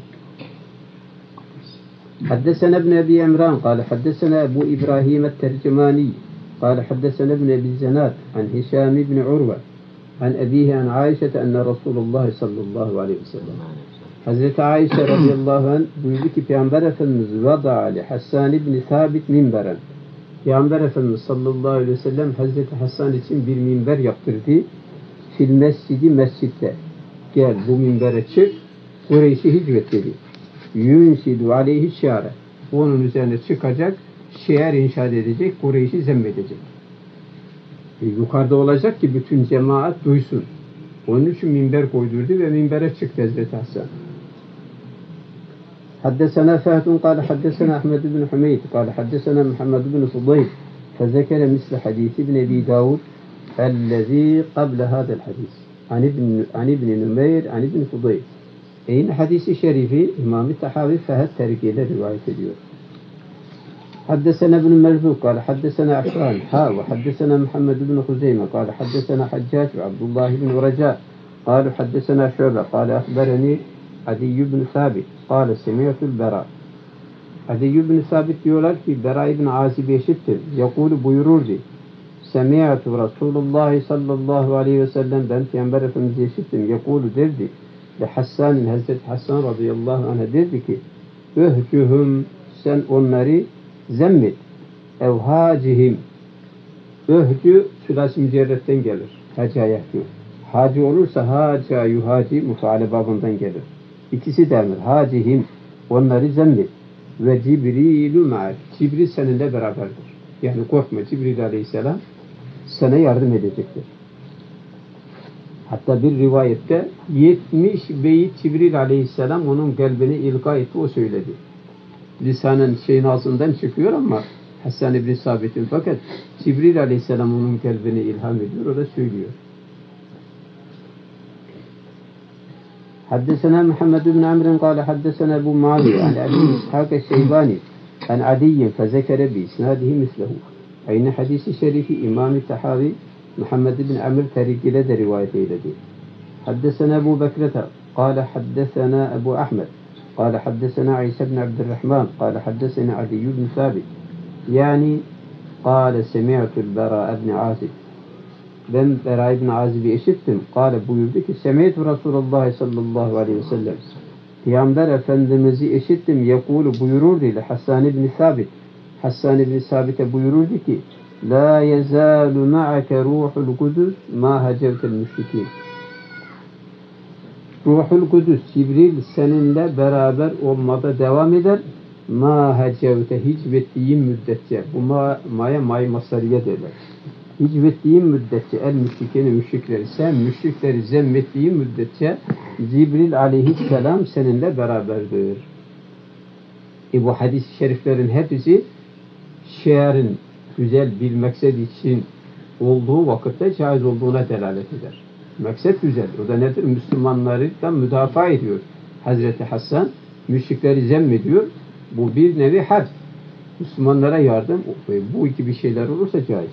حدثنا ابن أبي عمران قال حدثنا أبو إبراهيم الترجماني قال حدثنا ابن أبي الزناد عن هشام بن عروة عن أبيه عن عائشة أن رسول الله صلى الله عليه وسلم Hazreti Ayşe radıyallahu anh buyurdu ki Peygamber Efendimiz vada li Hassan ibn Sabit minberen. Peygamber Efendimiz sallallahu aleyhi ve sellem Hazreti Hasan için bir minber yaptırdı. Fil mescidi mescitte. Gel bu minbere çık. Kureyş'i hicvet dedi. Yunsidu aleyhi şiare. Onun üzerine çıkacak, şiar inşa edecek, Kureyş'i zemmedecek. Yukarıda olacak ki bütün cemaat duysun. Onun için minber koydurdu ve minbere çıktı Hazreti Hasan. حدثنا فهد قال حدثنا أحمد بن حميد قال حدثنا محمد بن فضيل فذكر مثل حديث ابن أبي داود الذي قبل هذا الحديث عن ابن نمير عن ابن فضيل. Aynı hadisi şerifi İmam-ı Tahavi Fehd terikiyle rivayet ediyor. حدثنا ابن مرزوق قال حدثنا عفان وحدثنا محمد بن خزيمة قال حدثنا حجاج وعبد الله بن رجاء قالوا حدثنا شعبة قال أخبرني عدي بن ثابت قال سمعت البراء. Adi ibn Sabit diyorlar ki Bera ibn Azib eşittir. Yakulu buyururdu. Semi'atu Resulullah sallallahu aleyhi ve sellem ben Peygamber Efendimiz eşittim. Yakulu derdi. Ve Hassan'ın Hazreti Hassan radıyallahu anh derdi ki öhcühüm sen onları zemmet. Evhacihim. Öhcü sülâs-i mücerretten gelir. Haca yahcü. Hacı olursa haca yuhaci mufaale babından gelir. İkisi denir. Hacihim. Onları zemmet. Ve Cibrilü ma'ak. Cibril seninle beraberdir. Yani korkma Cibril aleyhisselam sana yardım edecektir. Hatta bir rivayette 70 beyit Cibril aleyhisselam onun kalbine ilka etti, o söyledi. lisanın şeyin ağzından çıkıyor ama Hassan ibn Sabit'in, fakat Cibril aleyhisselam onun kalbine ilham ediyor, o da söylüyor. حدثنا محمد بن عمرو قال حدثنا أبو معاوية عن أبي إسحاق الشيباني عن عدي فذكر بإسناده مثله. Aynı hadisi şerifi İmam-ı Tahavi Muhammed bin Amr Tarik ile de rivayet eyledi. حدثنا أبو بكرة قال حدثنا أبو أحمد قال حدثنا عيسى بن عبد الرحمن قال حدثنا عدي بن ثابت يعني قال سمعت البراء بن عازب. Ben Bera ibn Azib'i işittim. Kale buyurdu ki Semeytu Resulullah sallallahu aleyhi ve sellem. Peygamber Efendimiz'i işittim. Yekulu buyururdu ile Hassan ibn Sabit. Hassan ibn Sabit'e buyururdu ki La yezalu ma'ake ruhul kudüs ma hacevtel müşrikin. Ruhul Kudüs, Cibril seninle beraber olmada devam eder. Ma hacevte hicvettiğin müddetçe. Bu ma'ya may masariye derler. Hicvettiğin müddetçe el müşrikeni müşrikleri, sen müşrikleri zemmettiğin müddetçe Cibril aleyhisselam seninle beraberdir. Bu hadis-i şeriflerin hepsi şiarın güzel bir maksat için olduğu vakitte caiz olduğuna delalet eder. Maksat güzel. O da nedir? Müslümanları da müdafaa ediyor. Hazreti Hasan müşrikleri zemmediyor. Bu bir nevi harp. Müslümanlara yardım. Bu gibi şeyler olursa caiz.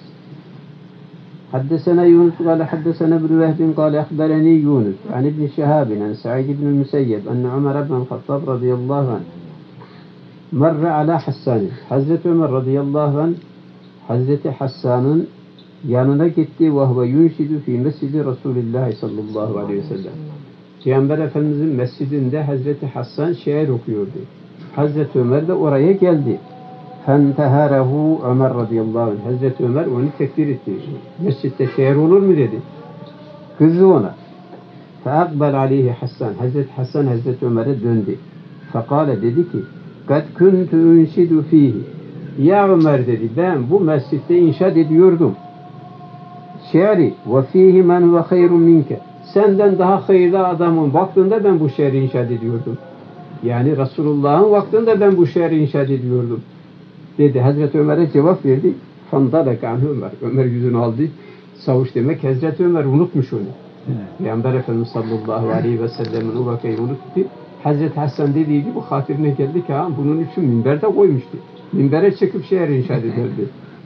حدثنا يونس قال حدثنا ابن وهب قال أخبرني يونس عن ابن شهاب عن سعيد بن المسيب أن عمر بن الخطاب رضي الله عنه مر على حسان. Hazreti Ömer radıyallahu anh Hazreti Hassan'ın yanına gitti ve huve yunşidu fi mescidi Resulullah sallallahu aleyhi ve sellem. Peygamber Efendimizin mescidinde Hazreti Hassan şiir okuyordu. Hazreti Ömer de oraya geldi. Fenteharehu Ömer radıyallahu anh. Hazreti Ömer onu tekbir etti. Mescitte şiir olur mu dedi. Kızdı ona. Feakbel aleyhi Hassan. Hazreti Hassan Hazreti Ömer'e döndü. Fekale dedi ki kad kuntu unşidu fihi. Ya Ömer dedi, ben bu mescitte inşaat ediyordum. Şiiri ve fihi men ve hayrun minke. Senden daha hayırlı adamın vaktinde ben bu şiiri inşaat ediyordum. Yani Resulullah'ın vaktinde ben bu şiiri inşaat ediyordum. Dedi. Hazreti Ömer'e cevap verdi. Fandalek anhu Ömer. Ömer yüzünü aldı. Savuş demek Hazreti Ömer unutmuş onu. Peygamber Efendimiz sallallahu aleyhi ve sellem'in o vakayı unuttu. Hazreti Hasan dediği gibi hatırına geldi ki bunun için minberde koymuştu. Minbere çıkıp şiir inşaat ederdi.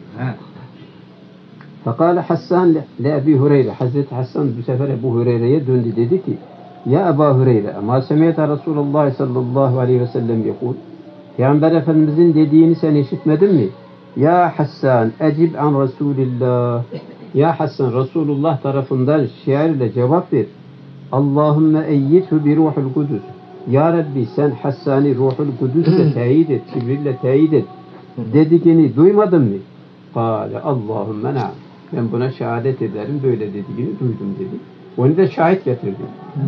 Fekale Hassan le Ebi Hureyre. Hazreti Hasan bu sefer Ebu Hureyre'ye döndü, dedi ki ya Ebu Hureyre ama semiyete Resulullah sallallahu aleyhi ve sellem yekul. Peygamber Efendimizin dediğini sen işitmedin mi? Ya Hassan ecib an Resulillah. Ya Hassan Resulullah tarafından şiirle cevap ver. Allahümme eyyidhu bi ruhul kudüs. Ya Rabbi sen Hassan'ı ruhul kudüsle teyit et, Cibril'le teyit et dediğini duymadın mı? Kâle Allahümme na'am. Ben buna şehadet ederim, böyle dediğini duydum dedi. Onu da şahit getirdi.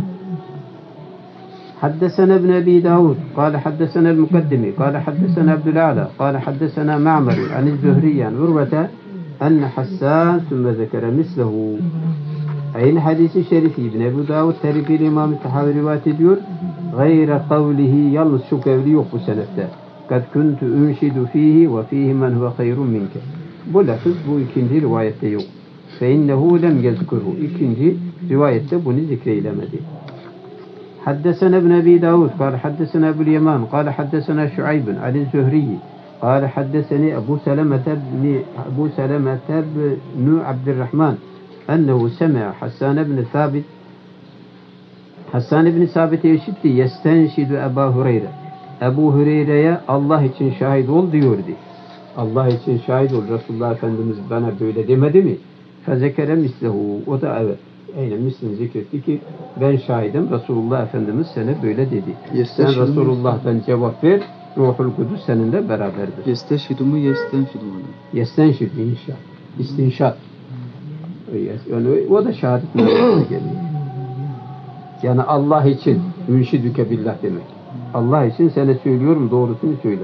حدثنا ابن أبي داود قال حدثنا المقدمي قال حدثنا عبد الأعلى قال حدثنا معمر عن الزهري عن عروة أن حسان ثم ذكر مثله. Aynı hadisi şerifi İbn Ebu Davud Terifil İmam-ı Tahavi rivayet ediyor. Gayre kavlihi, yalnız şu kavli yok bu senette. Kad kuntu unşidu fihi ve fihi men huve hayrun minke. Bu lafız bu ikinci rivayette yok. Fe innehu lem yezkurhu. İkinci rivayette bunu zikreylemedi. حدثنا ابن أبي داود قال حدثنا أبو اليمان قال حدثنا شعيب عن الزهري قال حدثني أبو سلمة بن عبد الرحمن أنه سمع Hassan ibn Sabit'e işitti. Yestenşidu Ebu Hureyre. Ebu Hureyre'ye Allah için şahit ol diyordu. Allah için şahit ol. Resulullah Efendimiz bana böyle demedi mi? Fezekere mislehu. O da evet. Aynen mislini zikretti ki ben şahidim. Resulullah Efendimiz sana böyle dedi. Sen Resulullah'tan cevap ver. Ruhul Kudüs seninle beraberdir. Yesteşhidu mu yestenşidu mu? Yestenşidu inşa. İstinşat. Yani o da şehadet manasına geliyor. Yani Allah için ünşidüke billah demek. Allah için sana söylüyorum, doğrusunu söyle.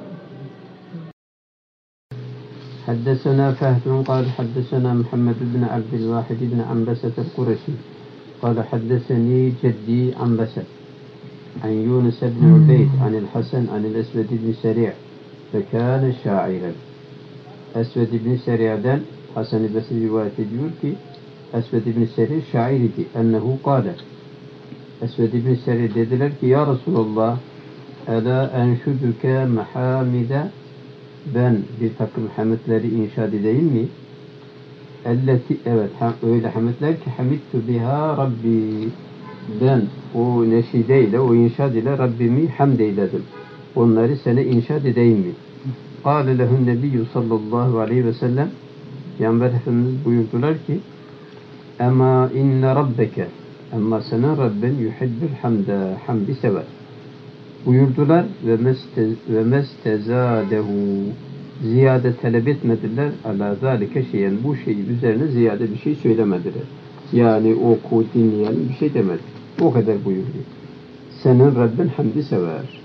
حدثنا فهد قال حدثنا محمد بن عبد الواحد بن عنبسة القرشي قال حدثني جدي عنبسة عن يونس بن عبيد عن الحسن عن الأسود بن سريع فكان شاعرا. Esved ibn Seri'den Hasan-ı Basri rivayet ediyor ki Esved ibn Seri şair idi. Ennehu kâle. Esved ibn Seri dediler ki ya Resulallah Ela enşuduke mehamide, ben bir takım hamdleri inşa edeyim mi? Elleti, evet öyle hamdler ki hamidtu biha Rabbi, ben o neşideyle o inşa ile Rabbimi hamd eyledim. Onları sana inşa edeyim mi? Kâle lehun nebiyyü sallallahu aleyhi ve sellem, Peygamber Efendimiz buyurdular ki Ema inne rabbeke, ama senin Rabbin yuhibbül hamde, hamdi sever buyurdular ve mestezadehu, ziyade talep etmediler ala zalike şeyen, bu şeyi üzerine ziyade bir şey söylemediler. Yani oku, dinleyelim bir şey demedi. O kadar buyurdu. Senin Rabbin hamdi sever.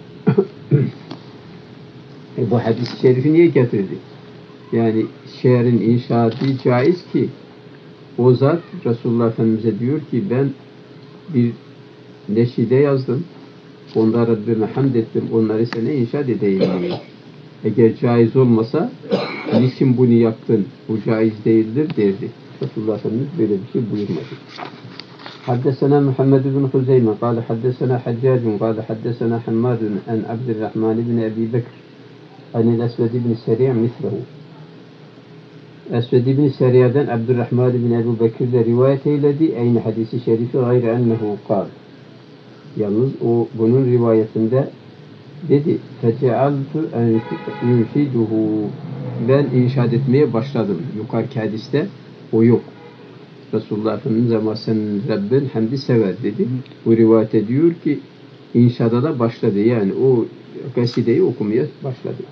Bu hadis-i şerifi niye getirdi? Yani şehrin inşaatı caiz ki o zat Resulullah Efendimiz'e diyor ki ben bir neşide yazdım. Onda Rabbime hamd ettim. Onları sana inşa edeyim. Eğer caiz olmasa niçin bunu yaptın? Bu caiz değildir derdi. Resulullah Efendimiz böyle bir şey buyurmadı. Haddesena Muhammed bin Huzeyme kâle haddesena Haccacun kâle haddesena Hammadun en Abdurrahman bin Ebi Bekr anil Esved bin Seri'a mislehu. Esved bin Seri'den Abdurrahman bin Ebu Bekir de rivayet eyledi. Aynı hadisi şerifi gayri ennehu kâl. Yalnız o bunun rivayetinde dedi fecealtu enşiduhu, ben inşaat etmeye başladım. Yukarıki hadiste o yok. Resulullah Efendimiz ama senin Rabbin hamdi sever dedi. Bu rivayet ediyor ki inşaata da başladı. Yani o kasideyi okumaya başladı.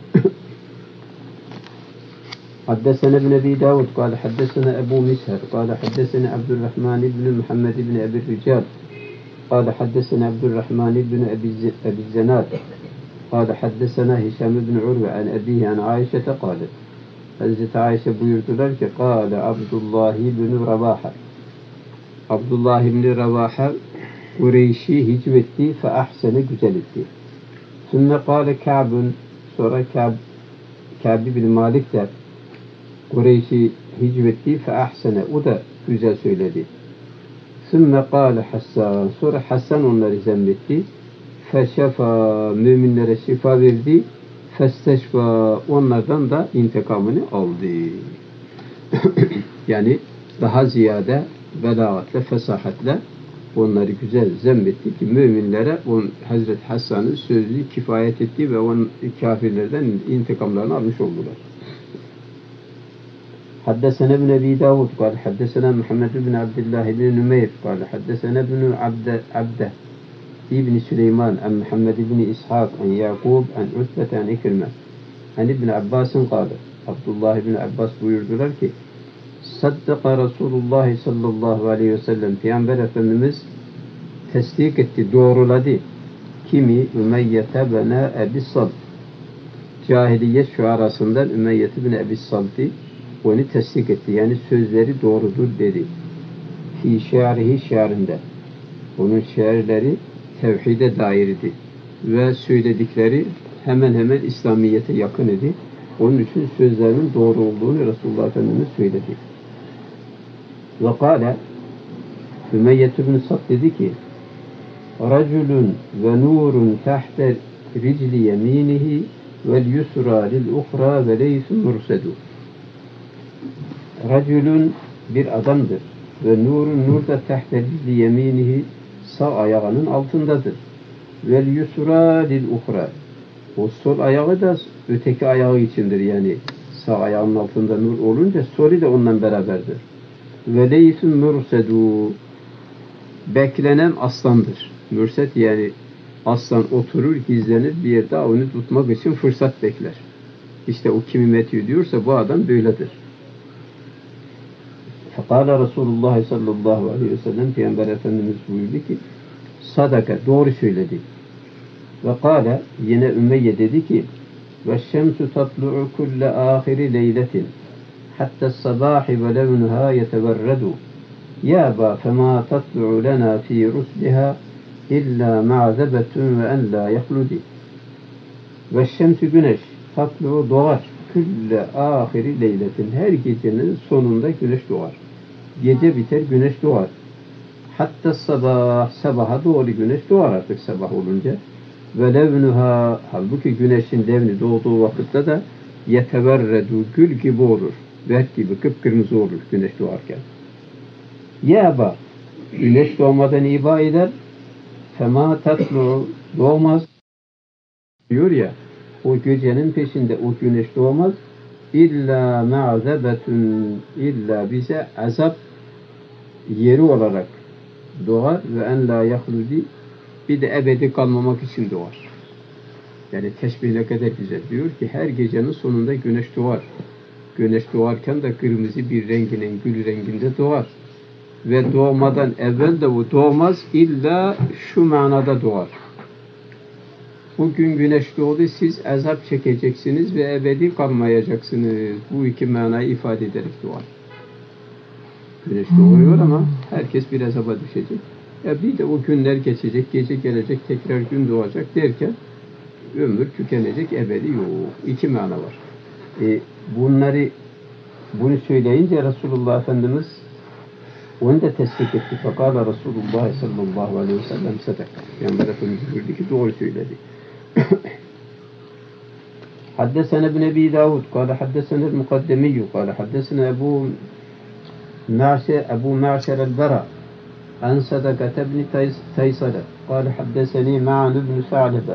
حدثنا ابن أبي داود قال حدثنا أبو مسهر قال حدثنا عبد الرحمن بن محمد بن أبي الرجال قال حدثنا عبد الرحمن بن أبي الزناد قال حدثنا هشام بن عروة عن أبيه عن عائشة قالت Hazreti Ayşe buyurdular ki قال Abdullah ibn Rabaha, Abdullah ibn Rabaha Kureyş'i hicvetti fe ahsene, güzel etti. Sümme kâle Kâb'ün, sonra Kâb bin Malik der Kureyş'i hicvetti fe ahsene, o da güzel söyledi. Sümme kâle Hassan, sonra Hassan onları zemmetti. Feşefa, müminlere şifa verdi. Festeşfa, onlardan da intikamını aldı. Yani daha ziyade belagatla, fesahatle onları güzel zemmetti ki müminlere Hazreti Hassan'ın sözü kifayet etti ve onun kafirlerden intikamlarını almış oldular. حدثنا ابن أبي داود قال حدثنا محمد بن عبد الله بن نمير قال حدثنا ابن عبده ابن سليمان عن محمد بن إسحاق عن يعقوب عن عتبة عن إكرمة عن ابن عباس قال Abdullah ibn Abbas buyurdular ki Saddaka Resulullah sallallahu aleyhi ve sellem, Peygamber Efendimiz tesdik etti, doğruladı. Kimi? Ümeyyete bene Ebi Salt, cahiliyet şuarasından Ümeyyete bin Ebi Salt'i onu tesdik etti. Yani sözleri doğrudur dedi. Fi şiarihi, şiarinde. Onun şiarleri tevhide dair idi. Ve söyledikleri hemen hemen İslamiyet'e yakın idi. Onun için sözlerinin doğru olduğunu Resulullah Efendimiz söyledi. Ve kâle Ümeyyet ibn Sad dedi ki Raculun ve nurun tahte ricli yeminihi vel yusra lil uhra ve leysun mursedu. Raculun bir adamdır ve nur da tahte ricli yeminihi, sağ ayağının altındadır. Vel yusra lil uhra, o sol ayağı da öteki ayağı içindir. Yani sağ ayağının altında nur olunca solu da ondan beraberdir. Ve leysun mursedu, beklenen aslandır. Mürset yani aslan oturur, gizlenir bir yerde, onu tutmak için fırsat bekler. İşte o kimi metiyor diyorsa bu adam böyledir. Fekâle Resulullah sallallahu aleyhi ve sellem, Peygamber Efendimiz buyurdu ki sadaka, doğru söyledi. Ve kâle, yine Ümeyye dedi ki ve şemsu tatlu'u kulle âhiri leyletin hatta sabâhi ve levnuha yeteverredu ya ba femâ tatlu'u lena fî rusliha illa ma'zebetun ve en la yahludi. Ve şemsü güneş tatlı doğar. Külle ahiri leyletin. Her gecenin sonunda güneş doğar. Gece biter, güneş doğar. Hatta sabaha doğru güneş doğar artık sabah olunca. Ve levnuha, halbuki güneşin levni doğduğu vakitte de yeteverredu, gül gibi olur. Berk gibi kıpkırmızı olur güneş doğarken. Yaba, güneş doğmadan iba eder. Fema tatlu, doğmaz. Diyor ya, o gecenin peşinde o güneş doğmaz. İlla ma'zebetun, illa bize azap yeri olarak doğar ve en la yahludi, bir de ebedi kalmamak için doğar. Yani teşbih ne kadar güzel diyor ki her gecenin sonunda güneş doğar. Güneş doğarken de kırmızı bir renginin gül renginde doğar. Ve doğmadan evvel de bu doğmaz, illa şu manada doğar. Bugün güneş doğdu, siz azap çekeceksiniz ve ebedi kalmayacaksınız. Bu iki manayı ifade ederek doğar. Güneş doğuyor ama herkes bir azaba düşecek. Bir de o günler geçecek, gece gelecek, tekrar gün doğacak derken ömür tükenecek, ebedi yok. İki mana var. Bunu söyleyince Resulullah Efendimiz onu da tesbik etti. Fakala Resulullah sallallahu aleyhi ve sellem sadaka. Peygamber Efendimiz buyurdu ki doğru söyledi. حدثنا ابن أبي داود قال حدثنا المقدمي قال حدثنا أبو معشر البراء عن صدقة بن تيصلة قال حدثني معن بن ثعلبة.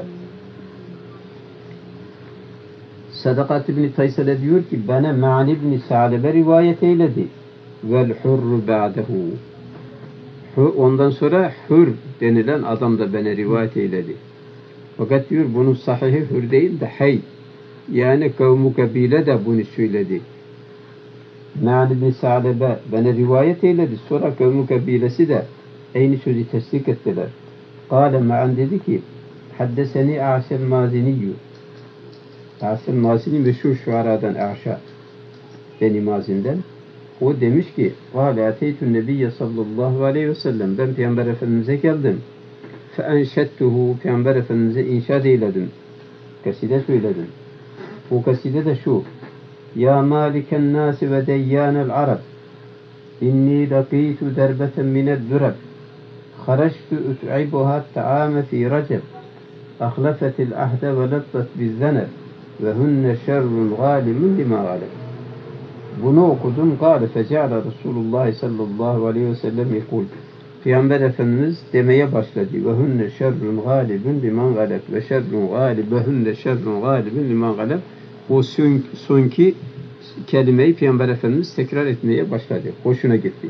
Sadakat İbni Taysale diyor ki bana Ma'an İbni Sa'lebe rivayet eyledi. Vel hurru ba'dehu. Ondan sonra Hür denilen adam da bana rivayet eyledi. Fakat diyor bunun sahihi Hür değil de Hay. Yani kavmu kabile de bunu söyledi. Ma'an İbni Sa'lebe bana rivayet eyledi. Sonra kavmu kabilesi de aynı sözü tasdik ettiler. Kale Ma'an dedi ki haddeseni A'şel Maziniyyü. A'şel Mazini meşhur şuaradan A'şa Beni Mazin'den. O demiş ki Kale ateytün nebiyye sallallahu aleyhi ve sellem. Ben Peygamber Efendimiz'e geldim. Fe enşettuhu, Peygamber Efendimiz'e inşaat eyledim. Kaside söyledim. O kaside de şu. Ya maliken nasi ve deyyanel arab. İnni laqitu derbeten mined durab. Haraçtu ut'ibuha ta'ame fi recep. Ahlafetil ahde ve lattat bizzeneb. Ve hunne şerrun galimun lima galib. Bunu okudum. Kâle fece'ale Resulullah sallallahu aleyhi ve sellem yekul. Peygamber Efendimiz demeye başladı. Ve hunne şerrun galibun liman galib. Ve şerrun galib. Ve hunne şerrun galibun liman galib. O sonki kelimeyi Peygamber Efendimiz tekrar etmeye başladı. Hoşuna gitti.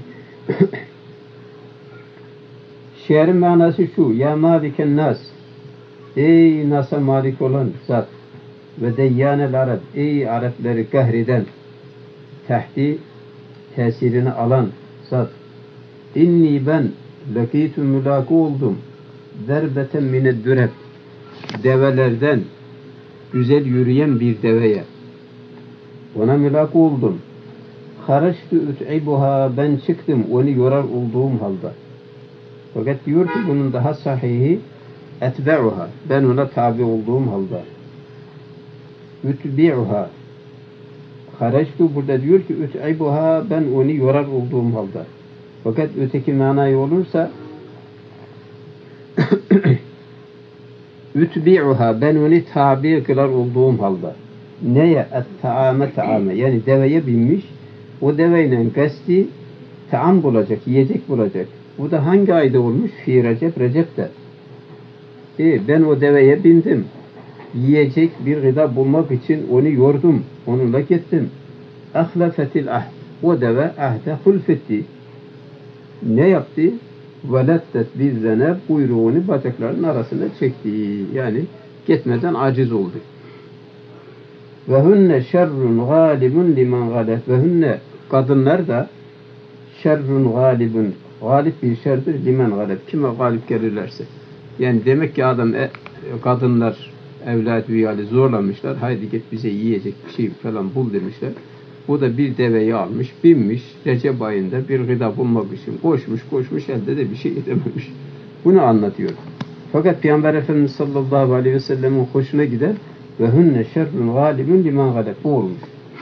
Şiirin manası şu. Ya maliken nas. Ey nasa malik olan zat. Ve deyyanel arab. Ey Arapları kahreden. Tahti tesirini alan zat. İnni ben lakitu mülâku oldum. Derbeten mined düreb. Develerden güzel yürüyen bir deveye. Ona mülâku oldum. Haraçtu ut'ibuha, ben çıktım onu yorar olduğum halde. Fakat diyor ki bunun daha sahihi etbe'uha, ben ona tabi olduğum halde. Ütbi'uha. Haraçtu burada diyor ki ut'ibuha, ben onu yorar olduğum halde. Fakat öteki manayı olursa ütbi'uha, ben onu tabi kılar olduğum halde. Neye? Et-ta'ame. Yani deveye binmiş. O deveyle kasti taam bulacak, yiyecek bulacak. Bu da hangi ayda olmuş? Fi Recep, Recep'te. Ben o deveye bindim. Yiyecek bir gıda bulmak için onu yordum. Onunla gittim. Ahlafetil ahd. O deve ahde hulfetti. Ne yaptı? Velettet bizzeneb, kuyruğunu bacaklarının arasına çekti. Yani gitmeden aciz oldu. Ve hunne şerrun galibun liman galeb. Ve hunne, kadınlar da şerrun galibun, galip bir şerdir liman galeb. Kime galip gelirlerse. Yani demek ki kadınlar evlat üyali zorlamışlar. Haydi git bize yiyecek bir şey falan bul demişler. O da bir deveyi almış, binmiş, Recep ayında bir gıda bulmak için koşmuş, elde de bir şey edememiş. Bunu anlatıyor. Fakat Peygamber Efendimiz sallallahu aleyhi ve sellemin hoşuna gider ve hünne şerrun galibun liman galeb. Bu olmuş.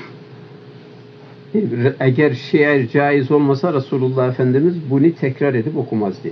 Eğer şiir caiz olmasa Resulullah Efendimiz bunu tekrar edip okumazdı.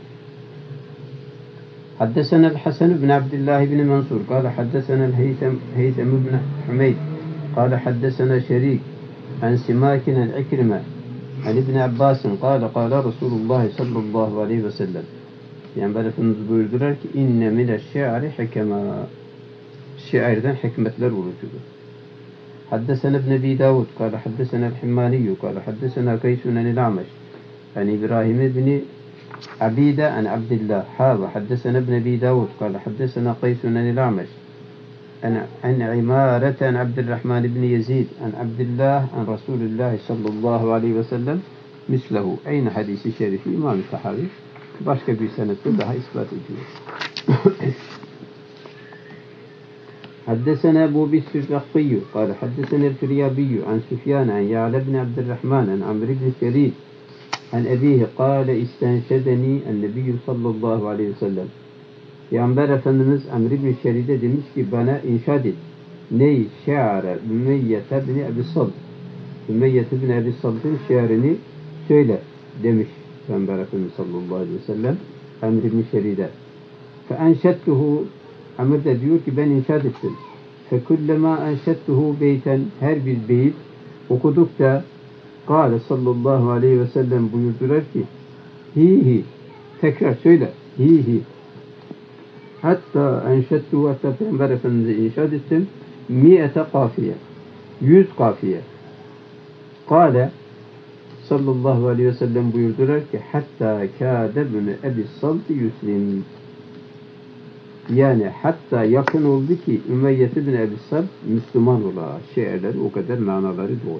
حدثنا الحسن بن عبد الله بن منصور قال حدثنا الهيثم بن حميد قال حدثنا شريك عن سماك عن عكرمة عن ابن عباس قال قال رسول الله صلى الله عليه وسلم Peygamber Efendimiz buyurdular ki inne mineşşi'ri hikema, şiirden hikmetler oluşudur. Haddesena ibn Abi Davud قال حدثنا الحماني قال حدثنا قيس عن الأعمش عن إبراهيم بن عبيدة عن عبد الله حدثنا ابن أبي داود قال حدثنا قيس عن الأعمش عن عمارة عن عبد الرحمن بن يزيد عن عبد الله عن رسول الله صلى الله عليه وسلم mislehu. Aynı hadisi şerifi İmam-ı Tahavi başka bir senette daha ispat ediyor. حدثنا أبو بكر الرقي قال حدثنا الفريابي عن سفيان عن يعلى بن عبد الرحمن عن عمرو بن شريد عن أبيه قال استنشدني النبي sallallahu aleyhi ve sellem. Peygamber Efendimiz Amr ibn Şerid'e demiş ki bana inşad et. Ney şe'are Ümeyyet ibn Ebi Salt. Ümeyyet ibn Ebi Salt'ın şiirini söyle demiş Peygamber Efendimiz sallallahu aleyhi ve sellem Amr ibn Şerid'e. Fe enşettuhu, Amr de diyor ki ben inşad ettim. Fe kullema enşettuhu beyten, her bir beyit okudukça Kâle sallallahu aleyhi ve sellem buyurdular ki hi tekrar söyle hi hatta enşettu, hatta Peygamber Efendimiz'e inşad ettim 100 kafiye, 100 kafiye. Kâle sallallahu aleyhi ve sellem buyurdular ki hatta kâde bune Ebi Salti Yuslim, yani hatta yakın oldu ki Ümeyye bin Ebi Salt Müslüman ola. Şiirleri o kadar manaları doğru.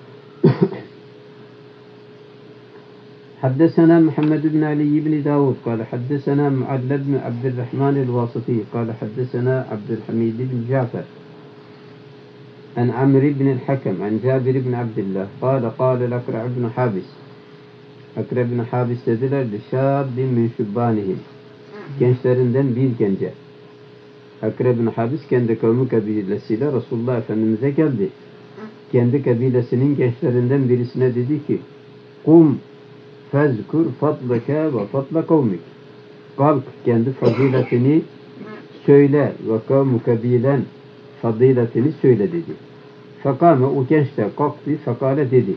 حدثنا محمد بن علي بن داود قال حدثنا معل بن عبد الرحمن الواسطي قال حدثنا عبد الحميد بن جعفر عن عمرو بن الحكم عن جابر بن عبد الله قال قال الأكرع بن حابس Akra bin Habis dediler şâbbin min şübbanihim, gençlerinden bir gence. Akra bin Habis kendi kavmi kabilesiyle Resulullah Efendimiz'e geldi. Kendi kabilesinin gençlerinden birisine dedi ki kum fezkur fadleke ve fadla kavmik, kalk kendi faziletini söyle ve kavmu kabilen faziletini söyle dedi. Fakame, o genç de kalktı, fakale dedi.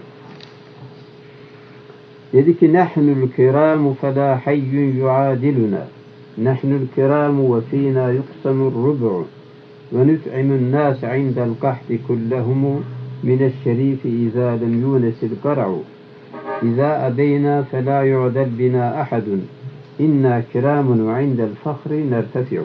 Dedi ki nahnul kiramu fela hayyun yuadiluna, nahnul kiramu ve fina yuksamur rub'u ve nut'imun nas indel kahti kullehumu mineşşerifi izâ lem yunesil kara'u izâ abeyna felâ yu'del bina ahadun inna kiramun ve indel fakhri nertefi'u.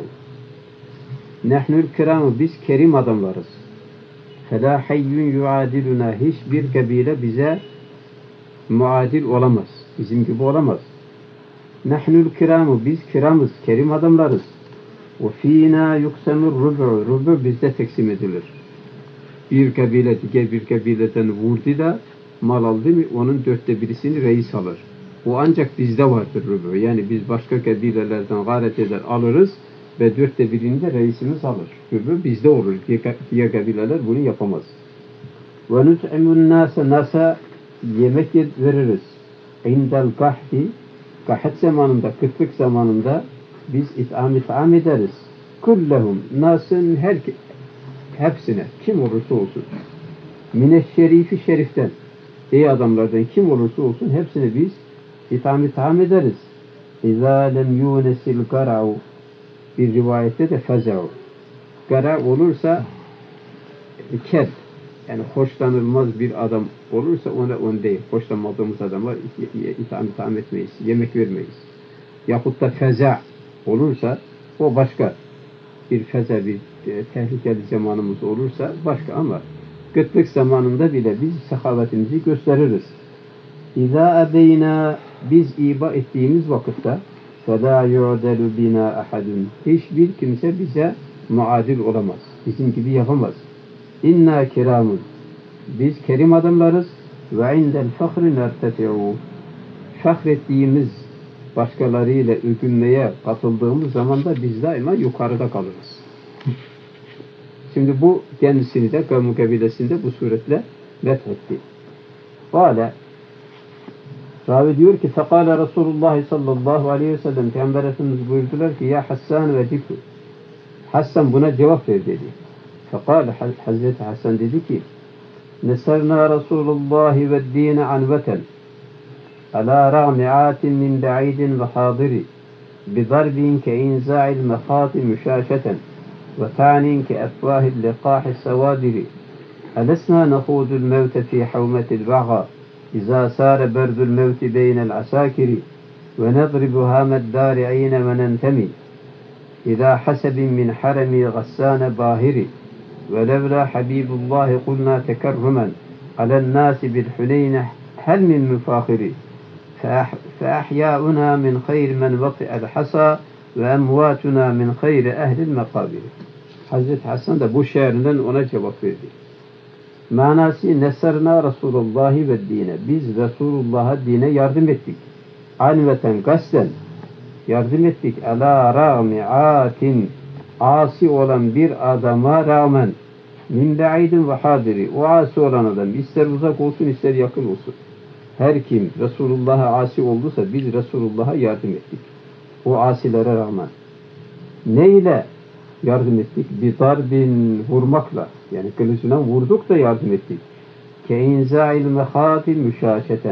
Nahnul kiramu, biz kerim adamlarız. Fela hayyun yuadiluna, hiçbir kabile bize muadil olamaz. Bizim gibi olamaz. Nahnul kiramu, biz kiramız, kerim adamlarız. Ve fînâ yuksemur rub'u, rub'u bizde teksim edilir. Bir kabile diğer bir kabileden vurdu da mal aldı mı onun 1/4'ünü reis alır. O ancak bizde vardır rub'u. Yani biz başka kabilelerden gayret eder alırız ve 1/4'ünü de reisimiz alır. Rub'u bizde olur. Diğer kabileler bunu yapamaz. Ve nut'imun nasa yemek veririz. İndel kahti, kahet zamanında, kıtlık zamanında biz it'am ederiz. Kullehum, nasın hepsine, kim olursa olsun. Mineşşerifi, şeriften, iyi adamlardan kim olursa olsun hepsine biz it'am ederiz. İzâ lem yunesil gara'u, bir rivayette de feza'u. Gara olursa kel, yani hoşlanılmaz bir adam olursa ona değil. Hoşlanmadığımız adama itham etmeyiz, yemek vermeyiz. Yahut da feza olursa o başka. Bir feza, bir tehlikeli zamanımız olursa başka, ama kıtlık zamanında bile biz sehavetimizi gösteririz. İzâ ebeyna, biz iba ettiğimiz vakitte فَلَا يُعْدَلُ بِنَا أَحَدٌ, hiçbir kimse bize muadil olamaz. Bizim gibi yapamaz. İnna kiramun, biz kerim adamlarız. Ve indel fahri nertefi'u, fahrettiğimiz başkalarıyla övünmeye katıldığımız zaman da biz daima yukarıda kalırız. Şimdi bu kendisini de kavmi kabilesinde bu suretle methetti. Kale ravi diyor ki fekale Resulullah sallallahu aleyhi ve sellem Peygamber Efendimiz buyurdular ki ya Hassan ve Dikru Hassan buna cevap ver dedi. Fekale Hazreti Hasan dedi ki Nesarna Resulullah ve dine anveten ala ra'mi'atin min ba'idin ve hadiri bidarbin ke inza'il mehati müşaşeten ve ta'nin ke efvahil liqahi sevadiri ألسنا نخوض الموت في حومة البغى إذا سار برد الموت بين العساكر ونضرب هام الدارعين وننتمي إلى حسب من حرم غسان باهر ولولا حبيب الله قلنا تكرما على الناس بالحنين هل من مفاخر فأحياؤنا من خير من وطئ الحصى وأمواتنا من خير أهل المقابر. Hazreti Hasan da bu şiirinden ona cevap verdi. Manası nesarna Resulullahi ve dine. Biz Resulullah'a dine yardım ettik. Anveten gasten yardım ettik. Ala ra'mi'atin asi olan bir adama rağmen min ba'idin ve hadiri. O asi olan adam ister uzak olsun ister yakın olsun. Her kim Resulullah'a asi olduysa biz Resulullah'a yardım ettik. O asilere rağmen. Neyle yardım ettik? Bir darbin vurmakla. Yani kılıcına vurduk da yardım ettik. Ke inza'il mehati müşaşeten.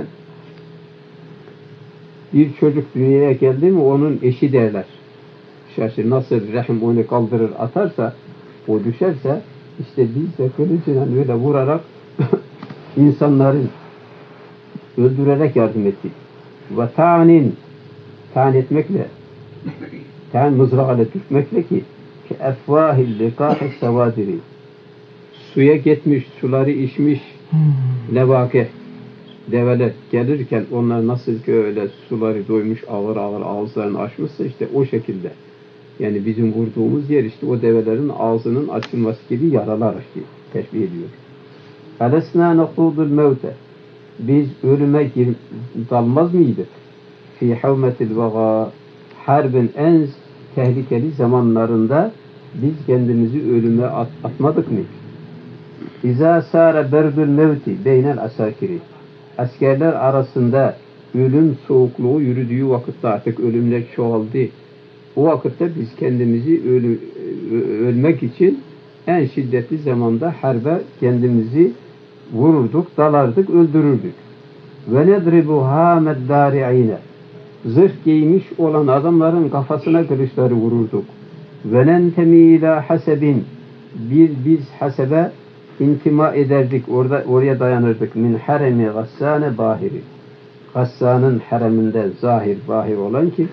Bir çocuk dünyaya geldi mi onun eşi derler. Şaşır nasıl rahim onu kaldırır atarsa o düşerse işte biz de kılıcına öyle vurarak insanların öldürerek yardım ettik. Ve ta'an etmekle ta'an mızrağıyla tutmekle ki efvahil likâhi sevâdiri suya gitmiş, suları içmiş levâke develer gelirken onlar nasıl ki öyle suları doymuş ağır ağır ağızlarını açmışsa işte o şekilde. Yani bizim vurduğumuz yer işte o develerin ağzının açılması gibi yaralar işte teşbih ediyor. Alesnâ nekûdul mevte biz ölüme dalmaz mıydık? Fî havmetil vegâ harbin en tehlikeli zamanlarında biz kendimizi ölüme atmadık mı? İzâ sâre berdül mevti beynel asâkiri askerler arasında ölüm soğukluğu yürüdüğü vakitte artık ölümler çoğaldı. O vakitte biz kendimizi ölmek için en şiddetli zamanda harbe kendimizi vururduk, dalardık, öldürürdük. Ve nedribu hâmeddâri'ine zırh giymiş olan adamların kafasına kılıçları vururduk. Ve nentemi ilâ hasebin biz hasebe intima ederdik, oraya dayanırdık. Min haremi gassâne bahiri Gassan'ın hareminde zahir, bahir olan ki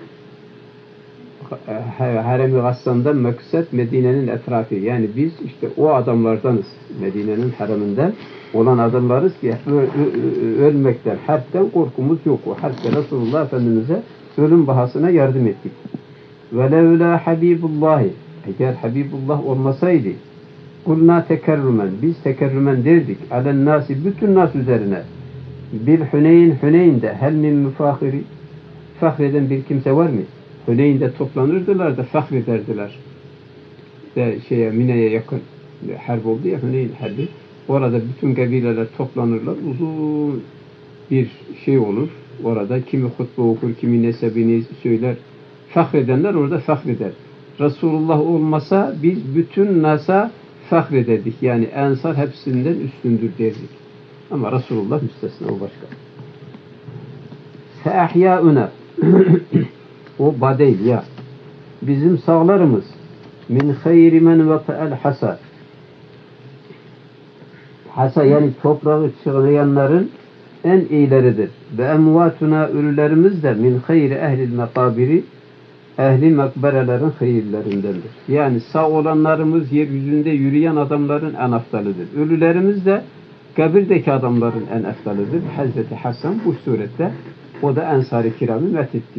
harem-i Gassan'dan maksat Medine'nin etrafı. Yani biz işte o adamlardanız. Medine'nin hareminden olan adamlarız ki ölmekten, harpten korkumuz yok. O harpte Resulullah Efendimiz'e ölüm bahasına yardım ettik. Ve levlâ Habibullahi eğer Habibullah olmasaydı kulna tekerrümen biz tekerrümen derdik. Alen nasi bütün nas üzerine bil Hüneyn'de hel min müfahiri fahreden bir kimse var mı? Hüneyn'de toplanırdılar da fahrederdiler. Mine'ye yakın harp oldu ya Hüneyn harbi. Orada bütün kabileler toplanırlar. Uzun bir şey olur. Orada kimi hutbe okur, kimi nesebini söyler. Fahredenler orada fahreder. Resulullah olmasa biz bütün nasa fahrederdik. Yani ensar hepsinden üstündür derdik. Ama Resulullah müstesna o başka. Fe'ahyâ'una o badeyl ya. Bizim sağlarımız min hayri men vata'el hasa. Hasa yani toprağı çiğneyenlerin en iyileridir. Ve emvatuna ölülerimiz de min hayri ehlil mekabiri ehli makberelerin hayırlerindendir. Yani sağ olanlarımız yeryüzünde yürüyen adamların en aftalıdır. Ölülerimiz de kabirdeki adamların en aftalıdır. Hazreti Hasan bu surette o da Ensar-ı Kiram'ı methetti.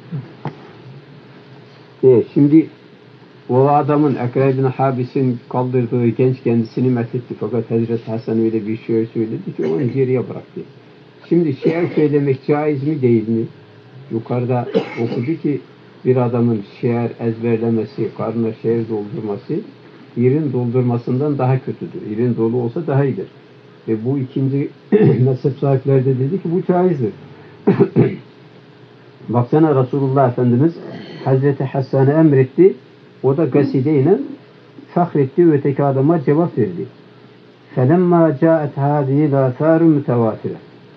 Şimdi o adamın Ekra ibn Habis'in kaldırdığı genç kendisini methetti. Fakat Hazreti Hasan öyle bir şey söyledi ki onu geriye bıraktı. Şimdi şiir söylemek caiz mi değil mi? yukarıda okudu ki bir adamın şiir ezberlemesi, karnına şiir doldurması irin doldurmasından daha kötüdür. İrin dolu olsa daha iyidir. Ve bu ikinci mezhep sahipleri de dedi ki bu caizdir. Baksana Resulullah Efendimiz Hazreti Hasan'ı emretti. O da gasideyle fahretti ve öteki adama cevap verdi. فَلَمَّا جَاءَتْ هَذِهِ الْآثَارُ مُتَوَاتِرًا.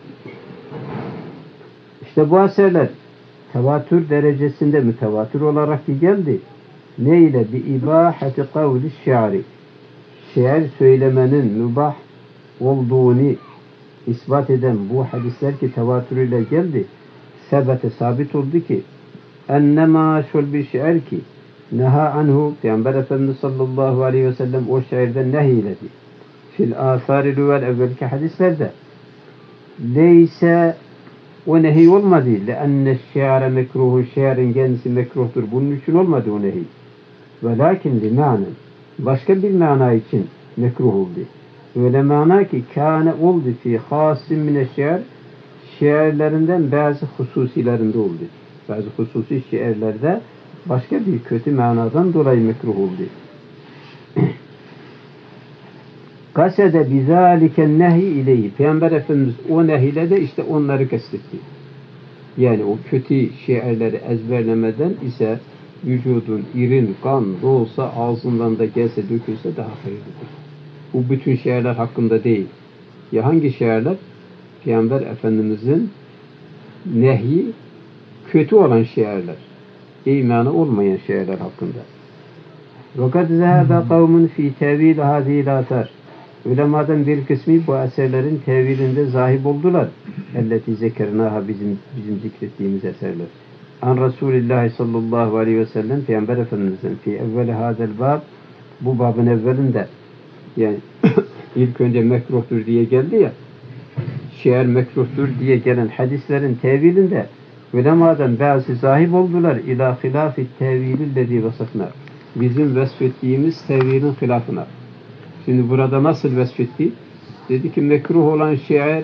İşte bu eserler tevatür derecesinde mütevatir olarak geldi. Neyle? بِإِبَاحَةِ قَوْلِ الشِّعْرِ. Şiir söylemenin mübah olduğunu ispat eden bu hadisler ki tevatürüyle geldi. Sebete sabit oldu ki ennema şol bir şiir ki neha anhu Peygamber Efendimiz sallallahu aleyhi ve sellem o şiirden nehyiledi. Fil asari lüvel evvelki hadislerde leyse o nehi olmadı. Leenne şiire mekruhu şiirin kendisi mekruhtur. Bunun için olmadı o nehi. Ve lakin li manen başka bir mana için mekruh oldu. Öyle mana ki kâne oldu fi hasim mine şiir şiirlerinden bazı hususilerinde oldu. Bazı hususi şiirlerde başka bir kötü manadan dolayı mekruh oldu. Kasede bizâliken nehi ileyhi. Peygamber Efendimiz o nehiyle de işte onları kastetti. Yani o kötü şiirleri ezberlemeden ise vücudun irin kan doğsa ağzından da gelse dökülse daha hayırlıdır. Bu bütün şiirler hakkında değil. Ya hangi şiirler? Peygamber Efendimizin nehi kötü olan şiirler. İmanı olmayan şiirler hakkında. وَقَدْ ذَهَبَ قَوْمٌ فِي تَوِيلِ هَذِهِ الْآثَارِ. Ulemadan bir kısmı bu eserlerin tevilinde zahib oldular. Elleti zekernaha bizim zikrettiğimiz eserler. An Resulullah sallallahu aleyhi ve sellem Peygamber Efendimiz'in fi evveli hadel bab bu babın evvelinde yani ilk önce mekruhtur diye geldi ya şiir mekruhtur diye gelen hadislerin tevilinde ulemadan bazı zahib oldular ila hilafi tevilillezi vasıfna bizim vesfettiğimiz tevilin hilafına. Şimdi burada nasıl vesfetti? Dedi ki mekruh olan şiir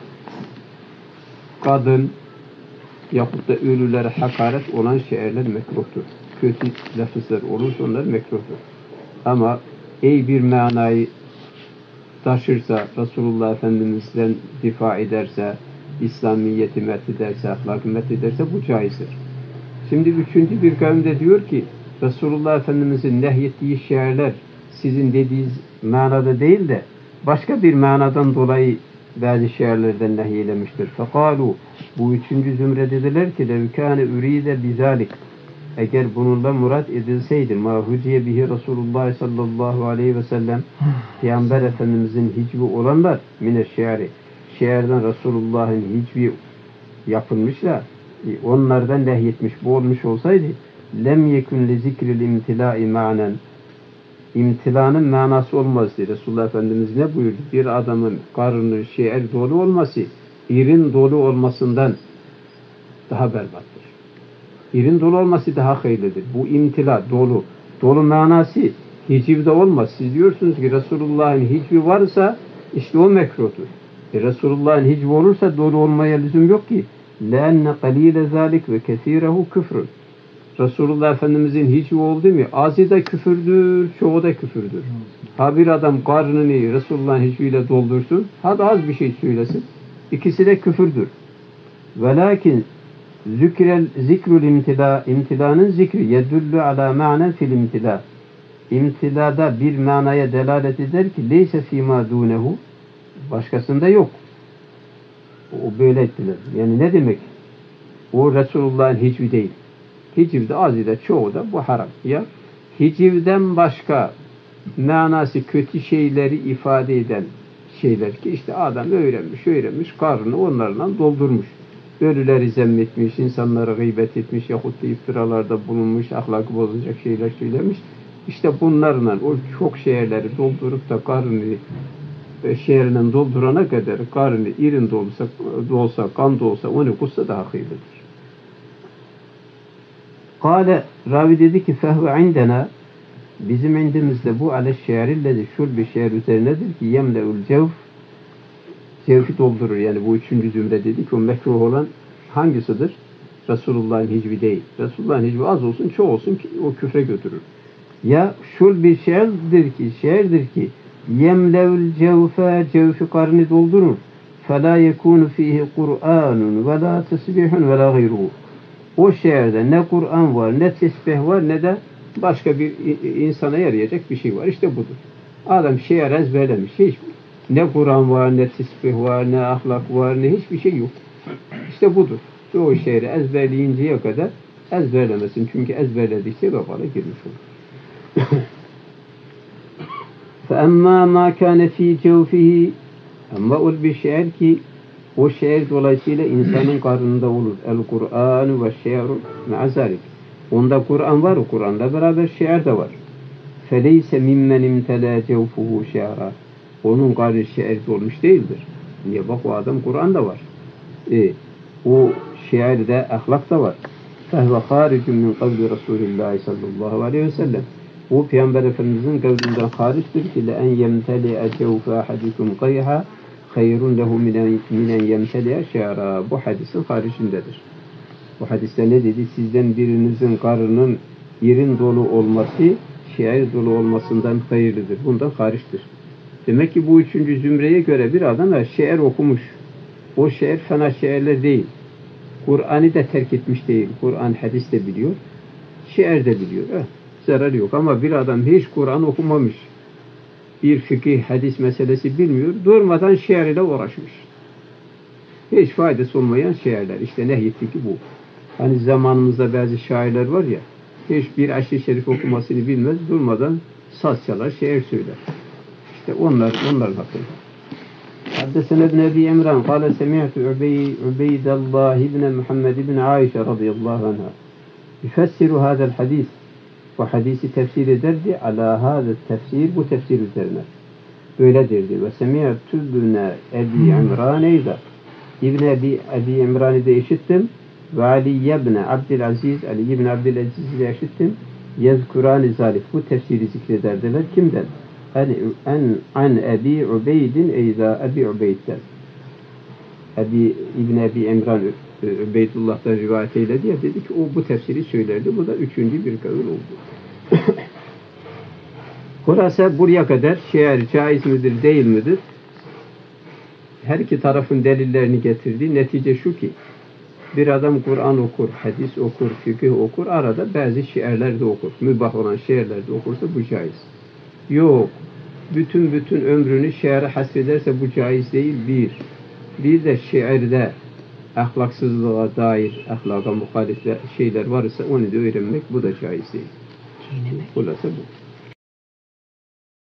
kadın yapıp da ölülere hakaret olan şiirler mekruhtur. Kötü lafızlar olursa onlar mekruhtur. Ama iyi bir manayı taşırsa, Resulullah Efendimiz'den difa ederse, İslamiyeti methederse, ahlakı methederse bu caizdir. Şimdi üçüncü bir kavim de diyor ki Resulullah Efendimiz'in nehyettiği şiirler sizin dediğiniz manada değil de başka bir manadan dolayı bazı şiirlerden nehyelemiştir. Fekalu bu üçüncü zümre dediler ki levkâne üride bizalik eğer bununla murat edilseydi ma huciye bihi Resulullah sallallahu aleyhi ve sellem Peygamber Efendimizin hicvi olanlar mine şiiri şiirden Resulullah'ın hicvi yapılmışlar onlardan nehyetmiş bu olmuş olsaydı lem yekun li zikril imtilai ma'nen imtilanın manası olmazdı. Resulullah Efendimiz ne buyurdu? Bir adamın karnı şiir dolu olması irin dolu olmasından daha berbattır. İrin dolu olması daha hayırlıdır. Bu imtila dolu. Dolu manası hicivde olmaz. Siz diyorsunuz ki Resulullah'ın hicvi varsa işte o mekruhtur. Resulullah'ın hicvi olursa dolu olmaya lüzum yok ki. لَاَنَّ قَلِيلَ ذَٰلِكَ وَكَثِيرَهُ küfrün. Resulullah Efendimizin hicvi oldu mu? Azı da küfürdür, çoğu da küfürdür. Ha bir adam karnını Resulullah'ın hicviyle doldursun, ha da az bir şey söylesin. İkisi de küfürdür. Velakin zikrül imtila, imtilanın zikri yedullu ala ma'nen fil imtila. İmtilada bir manaya delalet eder ki leyse fîmâ dûnehu başkasında yok. O böyle ettiler. Yani ne demek? O Resulullah'ın hicvi değil. Hicivde azı da çoğu da bu haram. Ya hicivden başka manası kötü şeyleri ifade eden şeyler ki işte adam öğrenmiş, karnını onlarla doldurmuş. Ölüleri zemmetmiş, insanlara gıybet etmiş, yahut da iftiralarda bulunmuş, ahlakı bozacak şeyler söylemiş. İşte bunlarla o çok şiirleri doldurup da karnını şiirinden doldurana kadar karnını irin dolsa, kan dolsa, onu kussa daha hayırlıdır. Kale ravi dedi ki fehve indena bizim indimizde bu ale şiirillezi şul bir şiir üzerinedir ki yemleul cevfi doldurur. Yani bu üçüncü zümre dedi ki o mekruh olan hangisidir? Resulullah'ın hicvi değil. Resulullah'ın hicvi az olsun, çok olsun ki o küfre götürür. Ya şul bir şiirdir ki yemlevl cevfe, cevfi karnı doldurur. فَلَا يَكُونُ ف۪يهِ قُرْآنٌ وَلَا تَسْبِحٌ وَلَا غَيْرُهُ. O şiirde ne Kur'an var, ne tesbih var, ne de başka bir insana yarayacak bir şey var. İşte budur. Adam şiir ezberlemiş. Hiç ne Kur'an var, ne tesbih var, ne ahlak var, ne hiçbir şey yok. İşte budur. O şiiri ezberleyinceye kadar ezberlemesin. Çünkü ezberledikçe vebale girmiş olur. فَاَمَّا مَا كَانَ ف۪ي جَوْفِهِ. Ama o bir şiir ki o şiir dolayısıyla insanın karnında olur. El-Kur'an ve şiiru me'azalik. Onda Kur'an var, o Kur'an'la beraber şiir de var. فَلَيْسَ مِمَّنْ اِمْتَلَى جَوْفُهُ شِعْرًا. Onun karnı şiir dolmuş değildir. Niye? Bak o adam Kur'an da var. O şiirde ahlak da var. فَهْوَ خَارِجٌ مِنْ قَوْلِ رَسُولِ اللّٰهِ sallallahu aleyhi ve sellem. O Peygamber Efendimiz'in kavlinden hariçtir ki لَاَنْ يَمْتَلِئَ جَوْفَ اَحَدِكُمْ قَيْحًا خَيْرٌ لَهُ مِنَنْ يَمْتَلِئَ شِعْرًا. Bu hadisin haricindedir. Bu hadiste ne dedi? Sizden birinizin karnının yerin dolu olması şiir dolu olmasından hayırlıdır. Bundan hariçtir. Demek ki bu üçüncü zümreye göre bir adam şiir okumuş. O şiir fena şiirler değil. Kur'an'ı da terk etmiş değil. Kur'an, hadis de biliyor. Şiir de biliyor. Zararı yok. Ama bir adam hiç Kur'an okumamış. Bir fıkıh, hadis meselesi bilmiyor. Durmadan şiir ile uğraşmış. Hiç faydası olmayan şiirler. İşte nehyetti ki bu. Hani zamanımızda bazı şairler var ya, hiçbir aşırı şerif okumasını bilmez. Durmadan saz çalar, şiir söyler. İşte onların hakkı. حدثنا ابن أبي عمران قال سمعت عبيد الله بن محمد بن عائشة رضي الله عنها يفسر هذا الحديث وحديث تفسير درد على هذا التفسير وتفسير üzerine öyledir ve semi'tu ibn Abi İmran eyda İbn Abi İmran'ı da işittim ve Ali ibn Abdülaziz ile işittim yezkurani zalik bu tefsiri zikrederdiler kimden? An Abi Ubeydin eyda Abi Ubeyd'den İbn Abi İmran Ubeydullah'tan rivayet eyledi ya dedi ki o bu tefsiri söylerdi. Bu da üçüncü bir kavil oldu. Burası buraya kadar şiir caiz midir değil midir? Her iki tarafın delillerini getirdi. Netice şu ki bir adam Kur'an okur, hadis okur, fıkıh okur. Arada bazı şiirler de okur. Mübah olan şiirler de okursa bu caiz. Yok. Bütün ömrünü şiire hasrederse bu caiz değil. Bir de şiirde ahlaksızlığa dair, ahlaka muhalif şeyler varsa onu da öğrenmek bu da caiz değil. Burası bu.